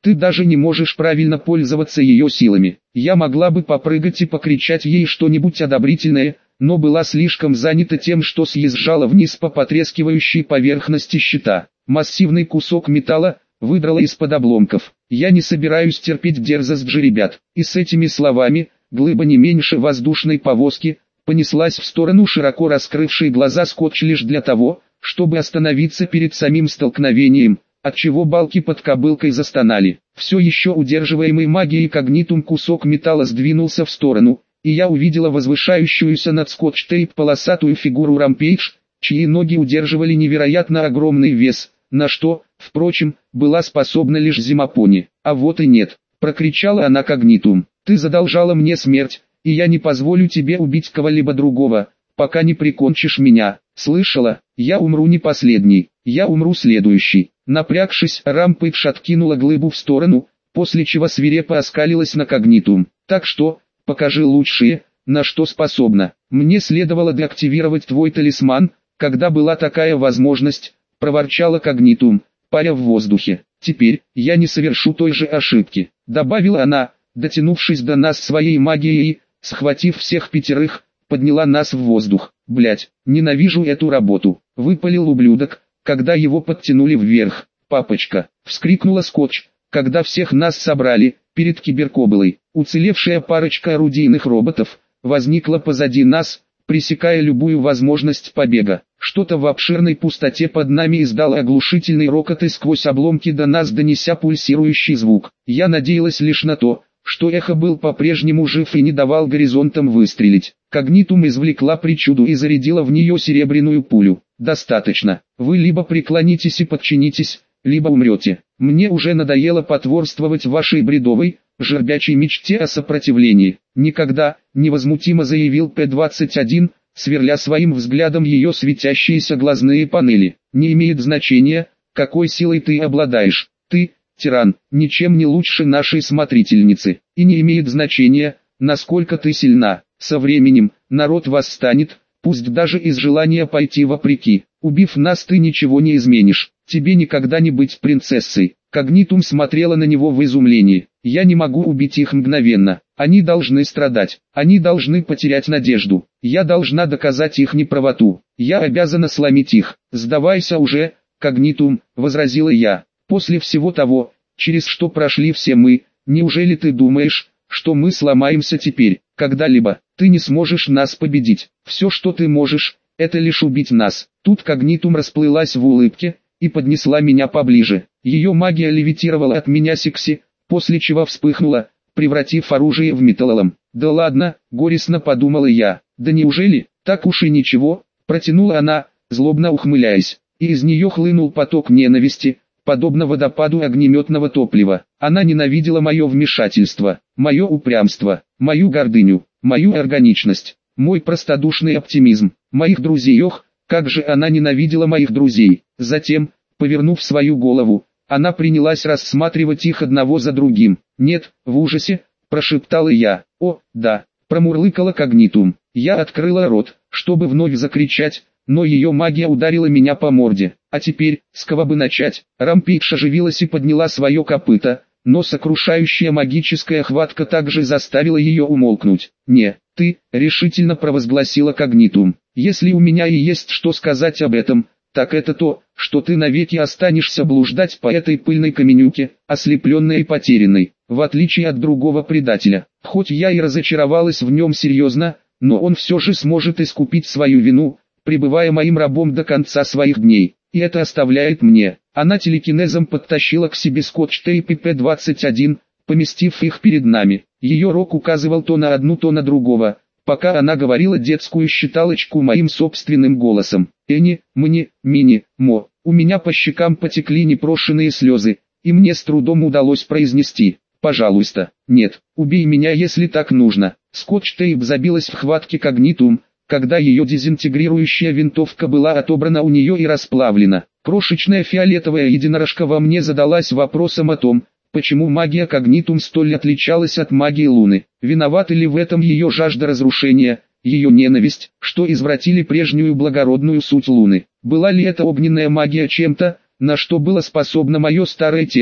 Ты даже не можешь правильно пользоваться ее силами. Я могла бы попрыгать и покричать ей что-нибудь одобрительное, но была слишком занята тем, что съезжала вниз по потрескивающей поверхности щита. Массивный кусок металла выдрала из-под обломков. Я не собираюсь терпеть дерзость жеребят. И с этими словами, глыба не меньше воздушной повозки, понеслась в сторону широко раскрывшей глаза Скотч лишь для того, чтобы остановиться перед самим столкновением, отчего балки под кобылкой застонали. Все еще удерживаемый магией когнитум кусок металла сдвинулся в сторону, и я увидела возвышающуюся над Скотч-Тейп полосатую фигуру Рампейдж, чьи ноги удерживали невероятно огромный вес, на что, впрочем, была способна лишь Зимапони. А вот и нет, прокричала она когнитум. Ты задолжала мне смерть, и я не позволю тебе убить кого-либо другого, пока не прикончишь меня. Слышала, я умру не последний, я умру следующий. Напрягшись, Рампейдж откинула глыбу в сторону, после чего свирепо оскалилась на когнитум. Так что, покажи лучшее, на что способна. Мне следовало деактивировать твой талисман, когда была такая возможность, проворчала когнитум, паря в воздухе. Теперь, я не совершу той же ошибки, добавила она, дотянувшись до нас своей магией и, схватив всех пятерых, подняла нас в воздух. Блять, ненавижу эту работу, выпалил ублюдок, когда его подтянули вверх. Папочка, вскрикнула Скотч, когда всех нас собрали, перед киберкобылой. Уцелевшая парочка орудийных роботов возникла позади нас, пресекая любую возможность побега. Что-то в обширной пустоте под нами издало оглушительный рокот и сквозь обломки до нас донеся пульсирующий звук. Я надеялась лишь на то, что эхо был по-прежнему жив и не давал горизонтам выстрелить. Когнитум извлекла причуду и зарядила в нее серебряную пулю. Достаточно. Вы либо преклонитесь и подчинитесь, либо умрете. Мне уже надоело потворствовать вашей бредовой, жербячей мечте о сопротивлении. Никогда, невозмутимо заявил П двадцать один, сверля своим взглядом ее светящиеся глазные панели. Не имеет значения, какой силой ты обладаешь. Ты, тиран, ничем не лучше нашей смотрительницы. И не имеет значения, насколько ты сильна. Со временем, народ восстанет, пусть даже из желания пойти вопреки. Убив нас, ты ничего не изменишь. Тебе никогда не быть принцессой. Когнитум смотрела на него в изумлении. Я не могу убить их мгновенно. Они должны страдать. Они должны потерять надежду. Я должна доказать их неправоту. Я обязана сломить их. Сдавайся уже, Когнитум, возразила я. После всего того, через что прошли все мы, неужели ты думаешь, что мы сломаемся теперь? Когда-либо ты не сможешь нас победить. Все, что ты можешь, это лишь убить нас. Тут Когнитум расплылась в улыбке и поднесла меня поближе. Ее магия левитировала от меня секси, после чего вспыхнула, превратив оружие в металлолом. Да ладно, горестно подумала я. Да неужели, так уж и ничего, протянула она, злобно ухмыляясь. И из нее хлынул поток ненависти, подобно водопаду огнеметного топлива. Она ненавидела мое вмешательство, мое упрямство, мою гордыню, мою органичность, мой простодушный оптимизм, моих друзей. Ох, как же она ненавидела моих друзей. Затем, повернув свою голову, она принялась рассматривать их одного за другим. «Нет», в ужасе, прошептала я. «О, да», промурлыкала Когнитум. Я открыла рот, чтобы вновь закричать, но ее магия ударила меня по морде. А теперь, с кого бы начать? Рампейдж оживилась и подняла свое копыто, но сокрушающая магическая хватка также заставила ее умолкнуть. «Не, ты», решительно провозгласила Когнитум. «Если у меня и есть что сказать об этом, так это то, что ты навеки останешься блуждать по этой пыльной каменюке, ослепленной и потерянной, в отличие от другого предателя. Хоть я и разочаровалась в нем серьезно, но он все же сможет искупить свою вину, пребывая моим рабом до конца своих дней. И это оставляет мне». Она телекинезом подтащила к себе Скотч-Тейп и П двадцать один, поместив их перед нами. Ее рог указывал то на одну, то на другого, пока она говорила детскую считалочку моим собственным голосом. «Эни, мне, мини, мо». У меня по щекам потекли непрошенные слезы, и мне с трудом удалось произнести: «Пожалуйста, нет, убей меня, если так нужно». Скотч-Тейп забилась в хватке Когнитум, когда ее дезинтегрирующая винтовка была отобрана у нее и расплавлена. Крошечная фиолетовая единорожка во мне задалась вопросом о том, почему магия Когнитум столь отличалась от магии Луны. Виновата ли в этом ее жажда разрушения, ее ненависть, что извратили прежнюю благородную суть Луны? Была ли эта огненная магия чем-то, на что было способно мое старое тело,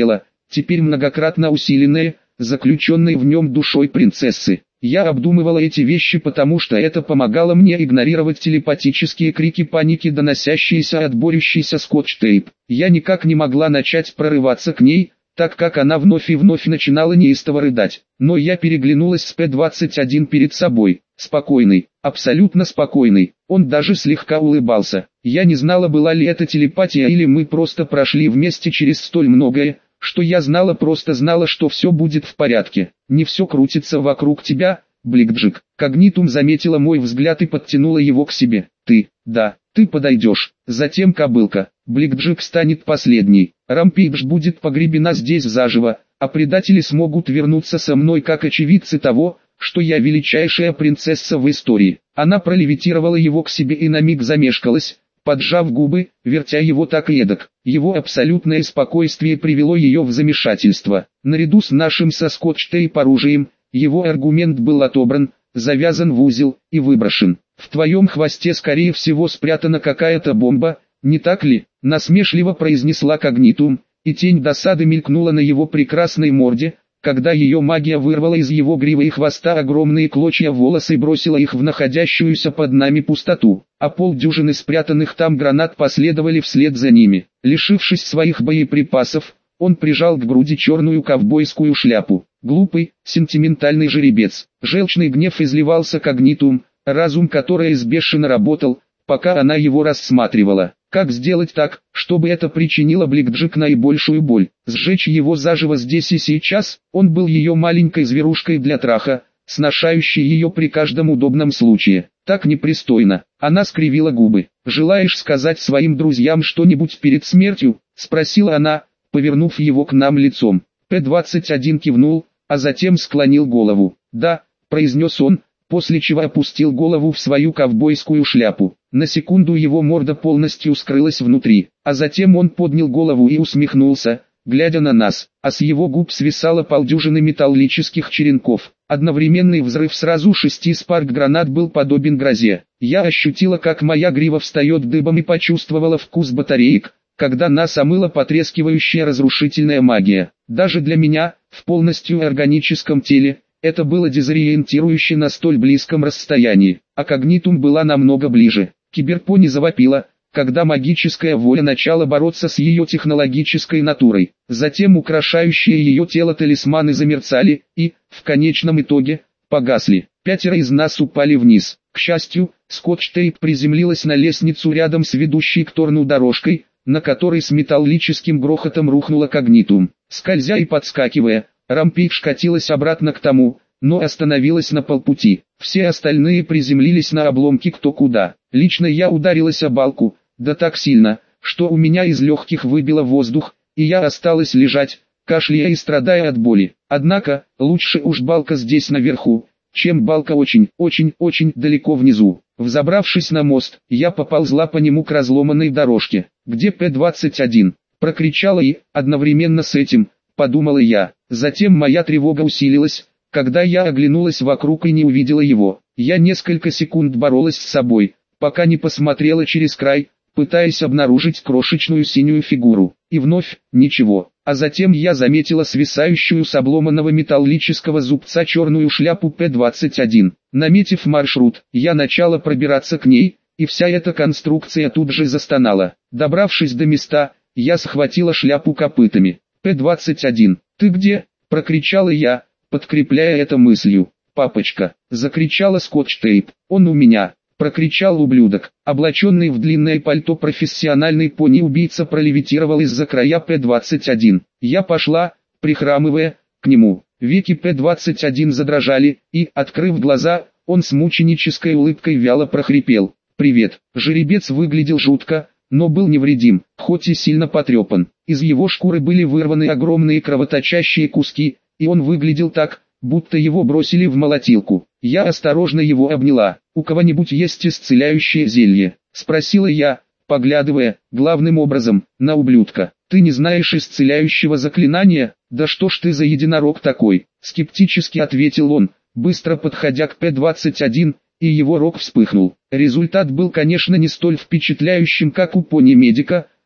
теперь многократно усиленное, заключенной в нем душой принцессы. Я обдумывала эти вещи, потому что это помогало мне игнорировать телепатические крики паники, доносящиеся от борющейся Скотч-Тейп. Я никак не могла начать прорываться к ней, так как она вновь и вновь начинала неистово рыдать. Но я переглянулась с П двадцать один перед собой. Спокойный, абсолютно спокойный. Он даже слегка улыбался. Я не знала, была ли это телепатия или мы просто прошли вместе через столь многое, что я знала, просто знала, что все будет в порядке. Не все крутится вокруг тебя, Бликджик. Когнитум заметила мой взгляд и подтянула его к себе. Ты, да, ты подойдешь. Затем кобылка. Бликджик станет последней. Рампейдж будет погребена здесь заживо, а предатели смогут вернуться со мной как очевидцы того, что я величайшая принцесса в истории. Она пролевитировала его к себе и на миг замешкалась, поджав губы, вертя его так и эдак. Его абсолютное спокойствие привело ее в замешательство. Наряду с нашим со Скотч-Тейп оружием, его аргумент был отобран, завязан в узел и выброшен. В твоем хвосте скорее всего спрятана какая-то бомба, не так ли? Насмешливо произнесла Когнитум, и тень досады мелькнула на его прекрасной морде, когда ее магия вырвала из его гривы и хвоста огромные клочья волос и бросила их в находящуюся под нами пустоту, а полдюжины спрятанных там гранат последовали вслед за ними. Лишившись своих боеприпасов, он прижал к груди черную ковбойскую шляпу. Глупый, сентиментальный жеребец. Желчный гнев изливался Когнитум, разум которой бешено работал, пока она его рассматривала. Как сделать так, чтобы это причинило Бликджик наибольшую боль? Сжечь его заживо здесь и сейчас? Он был ее маленькой зверушкой для траха, сношающей ее при каждом удобном случае. Так непристойно. Она скривила губы. «Желаешь сказать своим друзьям что-нибудь перед смертью?» — спросила она, повернув его к нам лицом. П двадцать один кивнул, а затем склонил голову. «Да», — произнес он, после чего опустил голову в свою ковбойскую шляпу. На секунду его морда полностью скрылась внутри, а затем он поднял голову и усмехнулся, глядя на нас, а с его губ свисало полдюжины металлических черенков. Одновременный взрыв сразу шести спарк-гранат был подобен грозе. Я ощутила, как моя грива встает дыбом и почувствовала вкус батареек, когда нас омыла потрескивающая разрушительная магия. Даже для меня, в полностью органическом теле, это было дезориентирующе на столь близком расстоянии, а Когнитум была намного ближе. Киберпони завопила, когда магическая воля начала бороться с ее технологической натурой. Затем украшающие ее тело талисманы замерцали и, в конечном итоге, погасли. Пятеро из нас упали вниз. К счастью, Скотч-Тейп приземлилась на лестницу рядом с ведущей к Торну дорожкой, на которой с металлическим грохотом рухнула Когнитум. Скользя и подскакивая, Рампейдж катилась обратно к тому, но остановилась на полпути. Все остальные приземлились на обломки кто куда. Лично я ударилась о балку, да так сильно, что у меня из легких выбило воздух, и я осталась лежать, кашляя и страдая от боли. Однако, лучше уж балка здесь наверху, чем балка очень-очень-очень далеко внизу. Взобравшись на мост, я поползла по нему к разломанной дорожке. «Где П двадцать один?» прокричала и, одновременно с этим, подумала я. Затем моя тревога усилилась, когда я оглянулась вокруг и не увидела его. Я несколько секунд боролась с собой, пока не посмотрела через край, пытаясь обнаружить крошечную синюю фигуру. И вновь, ничего. А затем я заметила свисающую с обломанного металлического зубца черную шляпу П двадцать один. Наметив маршрут, я начала пробираться к ней, и вся эта конструкция тут же застонала. Добравшись до места, я схватила шляпу копытами. П двадцать один, ты где? Прокричала я, подкрепляя это мыслью. «Папочка!» — закричала Скотч-Тейп. «Он у меня!» — прокричал ублюдок. Облаченный в длинное пальто профессиональный пони-убийца пролевитировал из-за края П двадцать один. Я пошла, прихрамывая, к нему. Веки П двадцать один задрожали, и, открыв глаза, он с мученической улыбкой вяло прохрипел. «Привет!» Жеребец выглядел жутко, но был невредим, хоть и сильно потрепан. Из его шкуры были вырваны огромные кровоточащие куски, и он выглядел так, будто его бросили в молотилку. Я осторожно его обняла. «У кого-нибудь есть исцеляющее зелье?» — спросила я, поглядывая, главным образом, на ублюдка. «Ты не знаешь исцеляющего заклинания? Да что ж ты за единорог такой?» — скептически ответил он, быстро подходя к П двадцать один, и его рог вспыхнул. Результат был, конечно, не столь впечатляющим, как у пони-медика,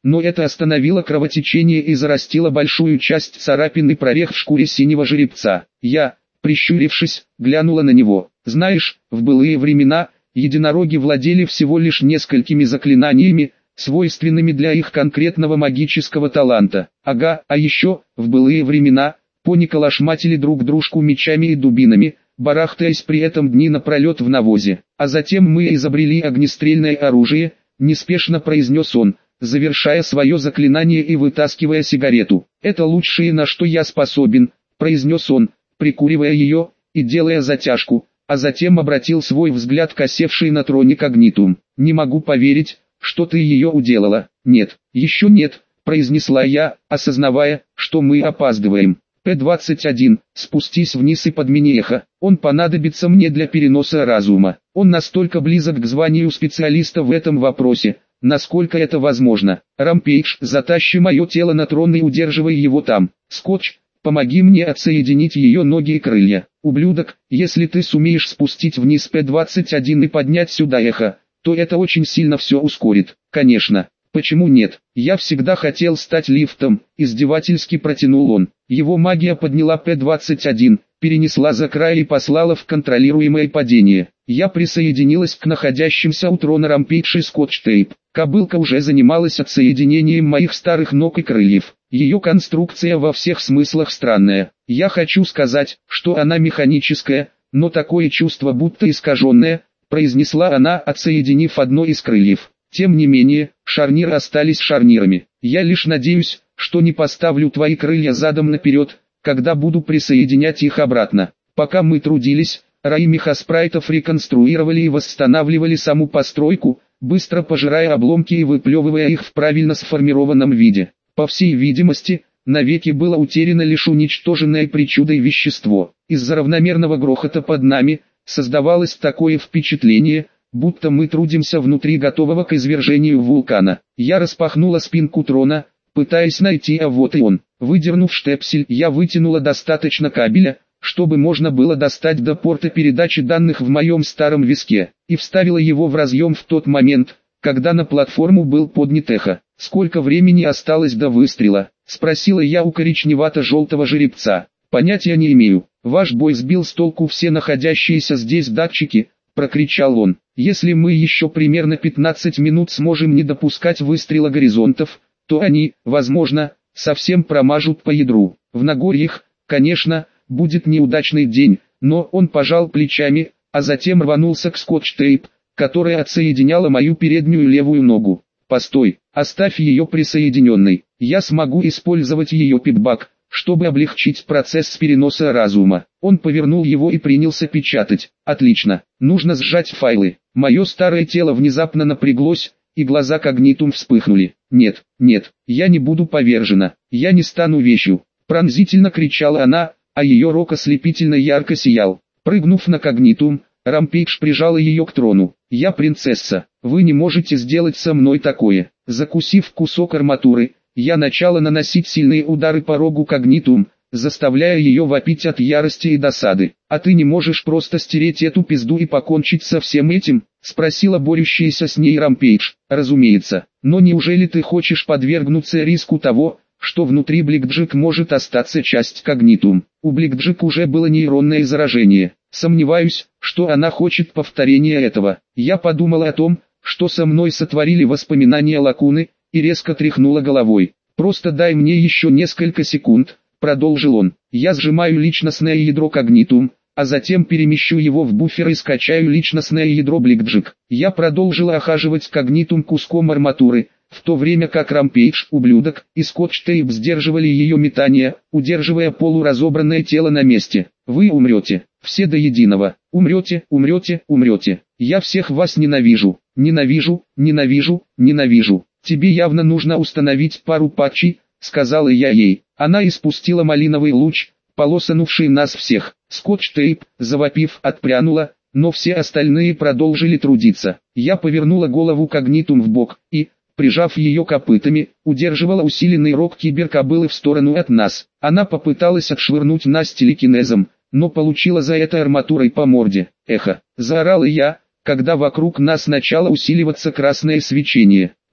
но это остановило кровотечение и зарастило большую часть царапин и прорех в шкуре синего жеребца. Я, прищурившись, глянула на него. Знаешь, в былые времена единороги владели всего лишь несколькими заклинаниями, свойственными для их конкретного магического таланта. Ага, а еще, в былые времена, пони калашматили друг дружку мечами и дубинами, барахтаясь при этом дни напролет в навозе. А затем мы изобрели огнестрельное оружие, неспешно произнес он, завершая свое заклинание и вытаскивая сигарету. Это лучшее, на что я способен, произнес он, прикуривая ее и делая затяжку, а затем обратил свой взгляд к осевшей на троне Когнитум. Не могу поверить, что ты ее уделала. Нет, еще нет, произнесла я, осознавая, что мы опаздываем. П двадцать один, спустись вниз и подмени эхо, он понадобится мне для переноса разума. Он настолько близок к званию специалиста в этом вопросе, насколько это возможно. Рампейдж, затащи мое тело на трон и удерживай его там. Скотч, помоги мне отсоединить ее ноги и крылья. Ублюдок, если ты сумеешь спустить вниз П двадцать один и поднять сюда эхо, то это очень сильно все ускорит. Конечно. Почему нет? Я всегда хотел стать лифтом, издевательски протянул он. Его магия подняла П двадцать один, перенесла за край и послала в контролируемое падение. Я присоединилась к находящимся у трона Рампейдж и Скотч-Тейп. Кобылка уже занималась отсоединением моих старых ног и крыльев. Ее конструкция во всех смыслах странная. Я хочу сказать, что она механическая, но такое чувство будто искаженное, произнесла она, отсоединив одно из крыльев. Тем не менее, шарниры остались шарнирами. Я лишь надеюсь, что не поставлю твои крылья задом наперед, когда буду присоединять их обратно. Пока мы трудились, раи мехаспрайтов реконструировали и восстанавливали саму постройку, быстро пожирая обломки и выплевывая их в правильно сформированном виде. По всей видимости, навеки было утеряно лишь уничтоженное причудой вещество. Из-за равномерного грохота под нами создавалось такое впечатление, будто мы трудимся внутри готового к извержению вулкана. Я распахнула спинку трона, пытаясь найти, а вот и он. Выдернув штепсель, я вытянула достаточно кабеля, чтобы можно было достать до порта передачи данных в моем старом виске, и вставила его в разъем в тот момент, когда на платформу был поднят эхо. «Сколько времени осталось до выстрела?» — спросила я у коричневато-желтого жеребца. «Понятия не имею. Ваш бой сбил с толку все находящиеся здесь датчики», — прокричал он. «Если мы еще примерно пятнадцать минут сможем не допускать выстрела горизонтов, то они, возможно, совсем промажут по ядру. В Нагорьях, конечно, будет неудачный день», но он пожал плечами, а затем рванулся к скотч-тейп, которая отсоединяла мою переднюю левую ногу. «Постой, оставь ее присоединенной, я смогу использовать ее пипбак, чтобы облегчить процесс переноса разума». Он повернул его и принялся печатать. «Отлично, нужно сжать файлы». Мое старое тело внезапно напряглось, и глаза Когнитум вспыхнули. «Нет, нет, я не буду повержена, я не стану вещью», — пронзительно кричала она, а ее рог ослепительно ярко сиял. Прыгнув на Когнитум, Рампейдж прижала ее к трону. «Я принцесса, вы не можете сделать со мной такое». Закусив кусок арматуры, я начала наносить сильные удары по рогу Когнитум, заставляя ее вопить от ярости и досады. «А ты не можешь просто стереть эту пизду и покончить со всем этим?» — спросила борющаяся с ней Рампейдж. «Разумеется, но неужели ты хочешь подвергнуться риску того, что внутри Блэкджек может остаться часть Когнитум?» У Блэкджек уже было нейронное заражение. Сомневаюсь, что она хочет повторения этого. Я подумала о том, что со мной сотворили воспоминания Лакуны, и резко тряхнула головой. «Просто дай мне еще несколько секунд», — продолжил он. «Я сжимаю личностное ядро Когнитум, а затем перемещу его в буфер и скачаю личностное ядро Блэкджек». Я продолжила охаживать Когнитум куском арматуры, в то время как Рампейдж, ублюдок, и Скотч-Тейп сдерживали ее метание, удерживая полуразобранное тело на месте. «Вы умрете, все до единого, умрете, умрете, умрете. Я всех вас ненавижу, ненавижу, ненавижу, ненавижу. Тебе явно нужно установить пару патчей», — сказала я ей. Она испустила малиновый луч, полосанувший нас всех. Скотч-Тейп, завопив, отпрянула, но все остальные продолжили трудиться. Я повернула голову Когнитум в бок и, прижав ее копытами, удерживала усиленный рог киберкобылы в сторону от нас. Она попыталась отшвырнуть нас телекинезом, но получила за это арматурой по морде. «Эхо!» — заорала я, когда вокруг нас начало усиливаться красное свечение.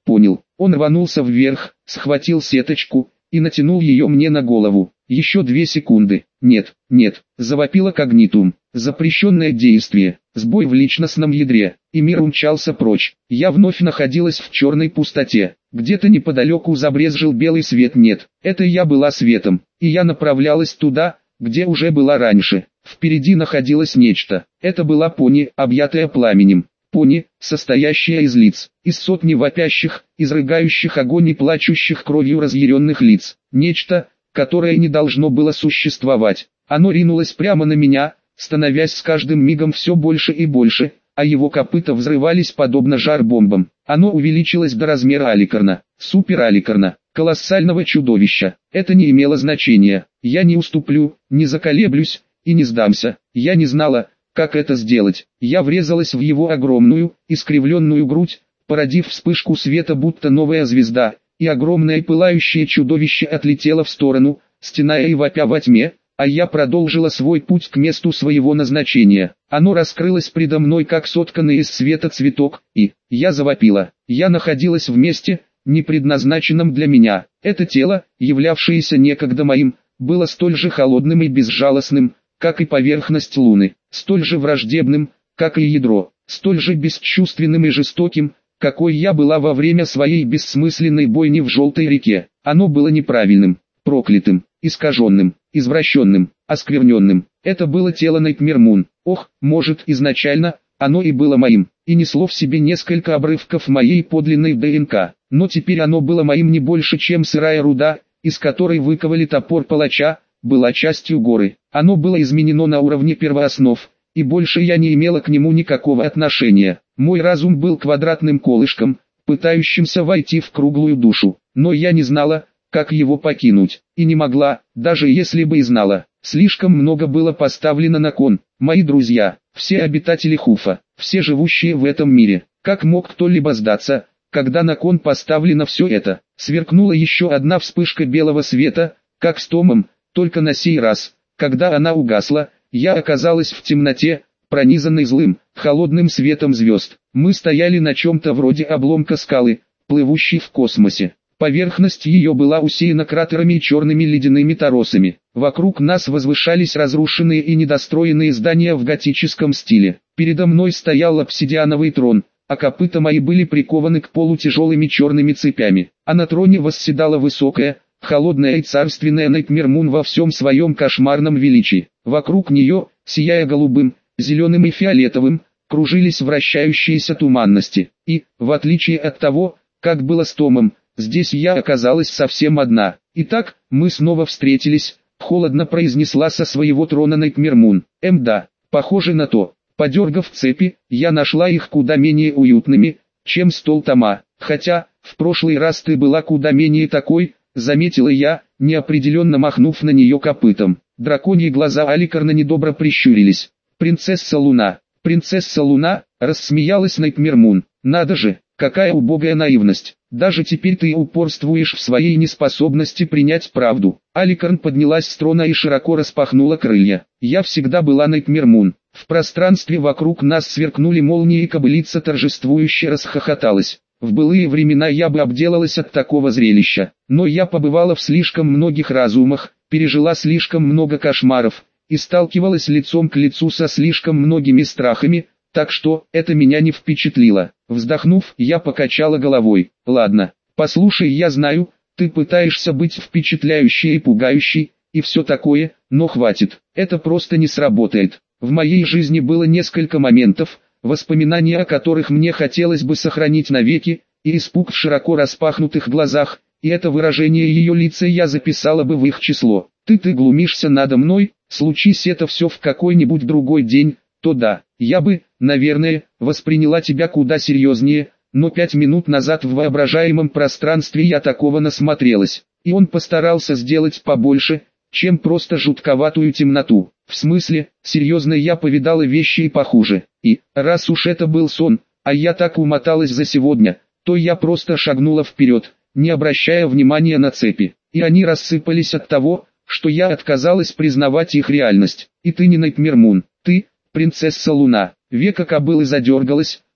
Понял. Он рванулся вверх, схватил сеточку и натянул ее мне на голову. Еще две секунды. Нет, нет, завопила когнитум. Запрещенное действие. Сбой в личностном ядре. И мир умчался прочь. Я вновь находилась в черной пустоте. Где-то неподалеку забрезжил белый свет. Нет, это я была светом. И я направлялась туда, где уже была раньше. Впереди находилось нечто. Это была пони, объятая пламенем. Пони, состоящая из лиц, из сотни вопящих, изрыгающих огонь и плачущих кровью разъяренных лиц. Нечто, которое не должно было существовать. Оно ринулось прямо на меня, становясь с каждым мигом все больше и больше, а его копыта взрывались подобно жар-бомбам. Оно увеличилось до размера Аликарна, супер-Аликарна, колоссального чудовища. Это не имело значения. Я не уступлю, не заколеблюсь и не сдамся. Я не знала, как это сделать. Я врезалась в его огромную, искривленную грудь, породив вспышку света, будто новая звезда, и огромное пылающее чудовище отлетело в сторону, стеная и вопя во тьме, а я продолжила свой путь к месту своего назначения. Оно раскрылось предо мной, как сотканный из света цветок, и я завопила. Я находилась в месте, не предназначенном для меня. Это тело, являвшееся некогда моим, было столь же холодным и безжалостным, как и поверхность Луны, столь же враждебным, как и ядро, столь же бесчувственным и жестоким, какой я была во время своей бессмысленной бойни в Желтой реке. Оно было неправильным, проклятым, искаженным, извращенным, оскверненным. Это было тело Найтмер Мун. Ох, может, изначально оно и было моим, и несло в себе несколько обрывков моей подлинной ДНК, но теперь оно было моим не больше, чем сырая руда, из которой выковали топор палача, была частью горы. Оно было изменено на уровне первооснов, и больше я не имела к нему никакого отношения. Мой разум был квадратным колышком, пытающимся войти в круглую душу, но я не знала, как его покинуть, и не могла, даже если бы и знала. Слишком много было поставлено на кон. Мои друзья, все обитатели Хуфа, все живущие в этом мире. Как мог кто-либо сдаться, когда на кон поставлено все это? Сверкнула еще одна вспышка белого света, как с Томом, только на сей раз, когда она угасла, я оказалась в темноте, пронизанной злым, холодным светом звезд. Мы стояли на чем-то вроде обломка скалы, плывущей в космосе. Поверхность ее была усеяна кратерами и черными ледяными торосами. Вокруг нас возвышались разрушенные и недостроенные здания в готическом стиле. Передо мной стоял обсидиановый трон, а копыта мои были прикованы к полу тяжелыми черными цепями. А на троне восседала высокая, холодная и царственная Найтмер Мун во всем своем кошмарном величии. Вокруг нее, сияя голубым, зеленым и фиолетовым, кружились вращающиеся туманности. И, в отличие от того, как было с Томом, здесь я оказалась совсем одна. Итак, мы снова встретились, холодно произнесла со своего трона Найтмер Мун. Эм да, похоже на то. Подергав цепи, я нашла их куда менее уютными, чем стол Тома. Хотя, в прошлый раз ты была куда менее такой, заметила я, неопределенно махнув на нее копытом. Драконьи глаза Аликарна недобро прищурились. «Принцесса Луна, принцесса Луна», рассмеялась Найтмер Мун. «Надо же, какая убогая наивность. Даже теперь ты упорствуешь в своей неспособности принять правду». Аликарн поднялась с трона и широко распахнула крылья. «Я всегда была Найтмер Мун». В пространстве вокруг нас сверкнули молнии, и кобылица торжествующе расхохоталась. В былые времена я бы обделалась от такого зрелища, но я побывала в слишком многих разумах, пережила слишком много кошмаров, и сталкивалась лицом к лицу со слишком многими страхами, так что это меня не впечатлило. Вздохнув, я покачала головой. «Ладно, послушай, я знаю, ты пытаешься быть впечатляющей и пугающей, и все такое, но хватит, это просто не сработает. В моей жизни было несколько моментов, воспоминания о которых мне хотелось бы сохранить навеки, и испуг в широко распахнутых глазах, и это выражение ее лица я записала бы в их число. Ты-ты глумишься надо мной, случись это все в какой-нибудь другой день, то да, я бы, наверное, восприняла тебя куда серьезнее, но пять минут назад в воображаемом пространстве я такого насмотрелась, и он постарался сделать побольше, чем просто жутковатую темноту. В смысле, серьезно, я повидала вещи и похуже, и, раз уж это был сон, а я так умоталась за сегодня, то я просто шагнула вперед, не обращая внимания на цепи, и они рассыпались от того, что я отказалась признавать их реальность. И ты не Найтмер Мун, ты, принцесса Луна. Века кобылы задергалась,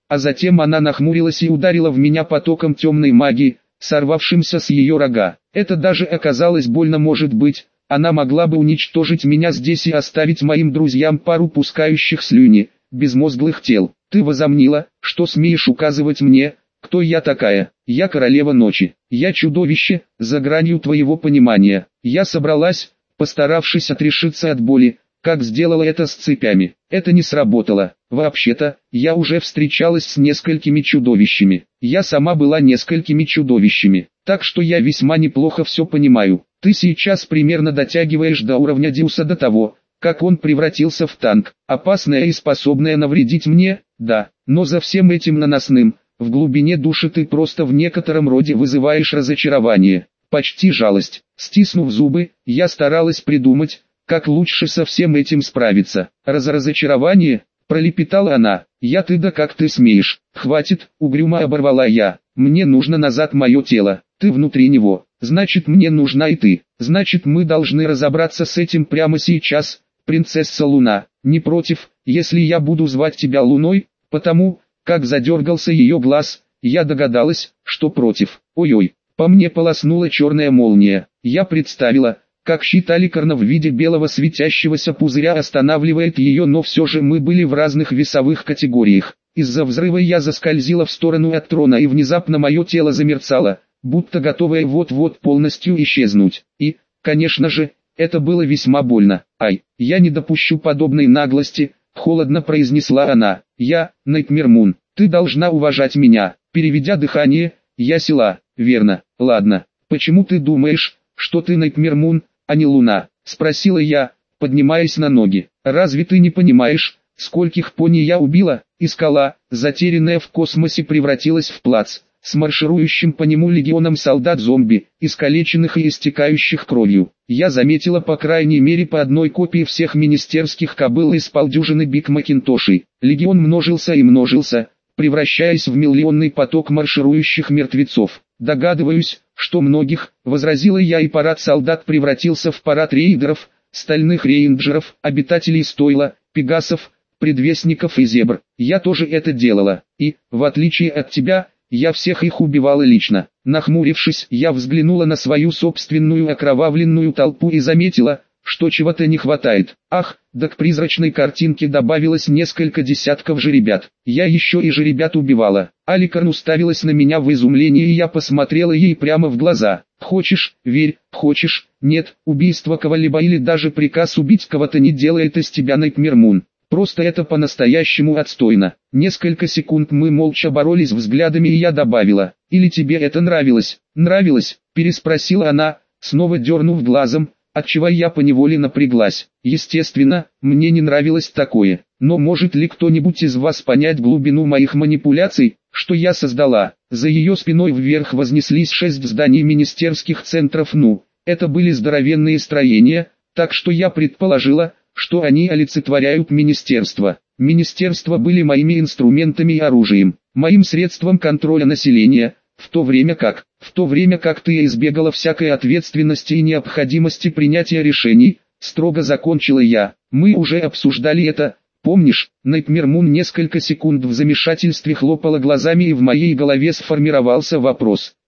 а затем она нахмурилась и ударила в меня потоком темной магии, сорвавшимся с ее рога. Это даже оказалось больно, может быть. Она могла бы уничтожить меня здесь и оставить моим друзьям пару пускающих слюни, безмозглых тел. Ты возомнила, что смеешь указывать мне, кто я такая? Я королева ночи. Я чудовище, за гранью твоего понимания. Я собралась, постаравшись отрешиться от боли, как сделала это с цепями. Это не сработало. Вообще-то, я уже встречалась с несколькими чудовищами. Я сама была несколькими чудовищами. Так что я весьма неплохо все понимаю. Ты сейчас примерно дотягиваешь до уровня Диуса до того, как он превратился в танк, опасная и способная навредить мне, да, но за всем этим наносным, в глубине души ты просто в некотором роде вызываешь разочарование, почти жалость. Стиснув зубы, я старалась придумать, как лучше со всем этим справиться. Разочарование, пролепетала она, я ты да как ты смеешь, хватит, угрюмо оборвала я, мне нужно назад мое тело, ты внутри него. Значит, мне нужна и ты. Значит, мы должны разобраться с этим прямо сейчас, принцесса Луна. Не против, если я буду звать тебя Луной? Потому, как задергался ее глаз, я догадалась, что против. Ой-ой, по мне полоснула черная молния. Я представила, как щит Аликарна в виде белого светящегося пузыря останавливает ее, но все же мы были в разных весовых категориях. Из-за взрыва я заскользила в сторону от трона, и внезапно мое тело замерцало, будто готовая вот-вот полностью исчезнуть. И, конечно же, это было весьма больно. «Ай, я не допущу подобной наглости», — холодно произнесла она. «Я, Найтмер Мун, ты должна уважать меня». Переведя дыхание, я села. «Верно, ладно. Почему ты думаешь, что ты Найтмер Мун, а не Луна?» — спросила я, поднимаясь на ноги. «Разве ты не понимаешь, скольких пони я убила?» И скала, затерянная в космосе, превратилась в плац с марширующим по нему легионом солдат-зомби, искалеченных и истекающих кровью. Я заметила по крайней мере по одной копии всех министерских кобыл из полдюжины Биг Макинтошей. Легион множился и множился, превращаясь в миллионный поток марширующих мертвецов. «Догадываюсь, что многих», — возразила я, и парад солдат превратился в парад рейдеров, стальных рейнджеров, обитателей стойла, пегасов, предвестников и зебр. Я тоже это делала, и, в отличие от тебя, я всех их убивала лично. Нахмурившись, я взглянула на свою собственную окровавленную толпу и заметила, что чего-то не хватает. Ах, да к призрачной картинке добавилось несколько десятков жеребят. Я еще и жеребят убивала. Аликарн уставилась на меня в изумлении, и я посмотрела ей прямо в глаза. Хочешь, верь, хочешь, нет, убийство кого-либо или даже приказ убить кого-то не делает из тебя Найтмер Мун. Просто это по-настоящему отстойно. Несколько секунд мы молча боролись взглядами, и я добавила: «Или тебе это нравилось?» «Нравилось?» – переспросила она, снова дернув глазом, отчего я поневоле напряглась. Естественно, мне не нравилось такое. Но может ли кто-нибудь из вас понять глубину моих манипуляций, что я создала? За ее спиной вверх вознеслись шесть зданий министерских центров, ну, это были здоровенные строения, так что я предположила, что они олицетворяют министерство. Министерства были моими инструментами и оружием, моим средством контроля населения, в то время как, в то время как ты избегала всякой ответственности и необходимости принятия решений, строго закончила я. Мы уже обсуждали это, помнишь? Найтмер Мун несколько секунд в замешательстве хлопала глазами, и в моей голове сформировался вопрос: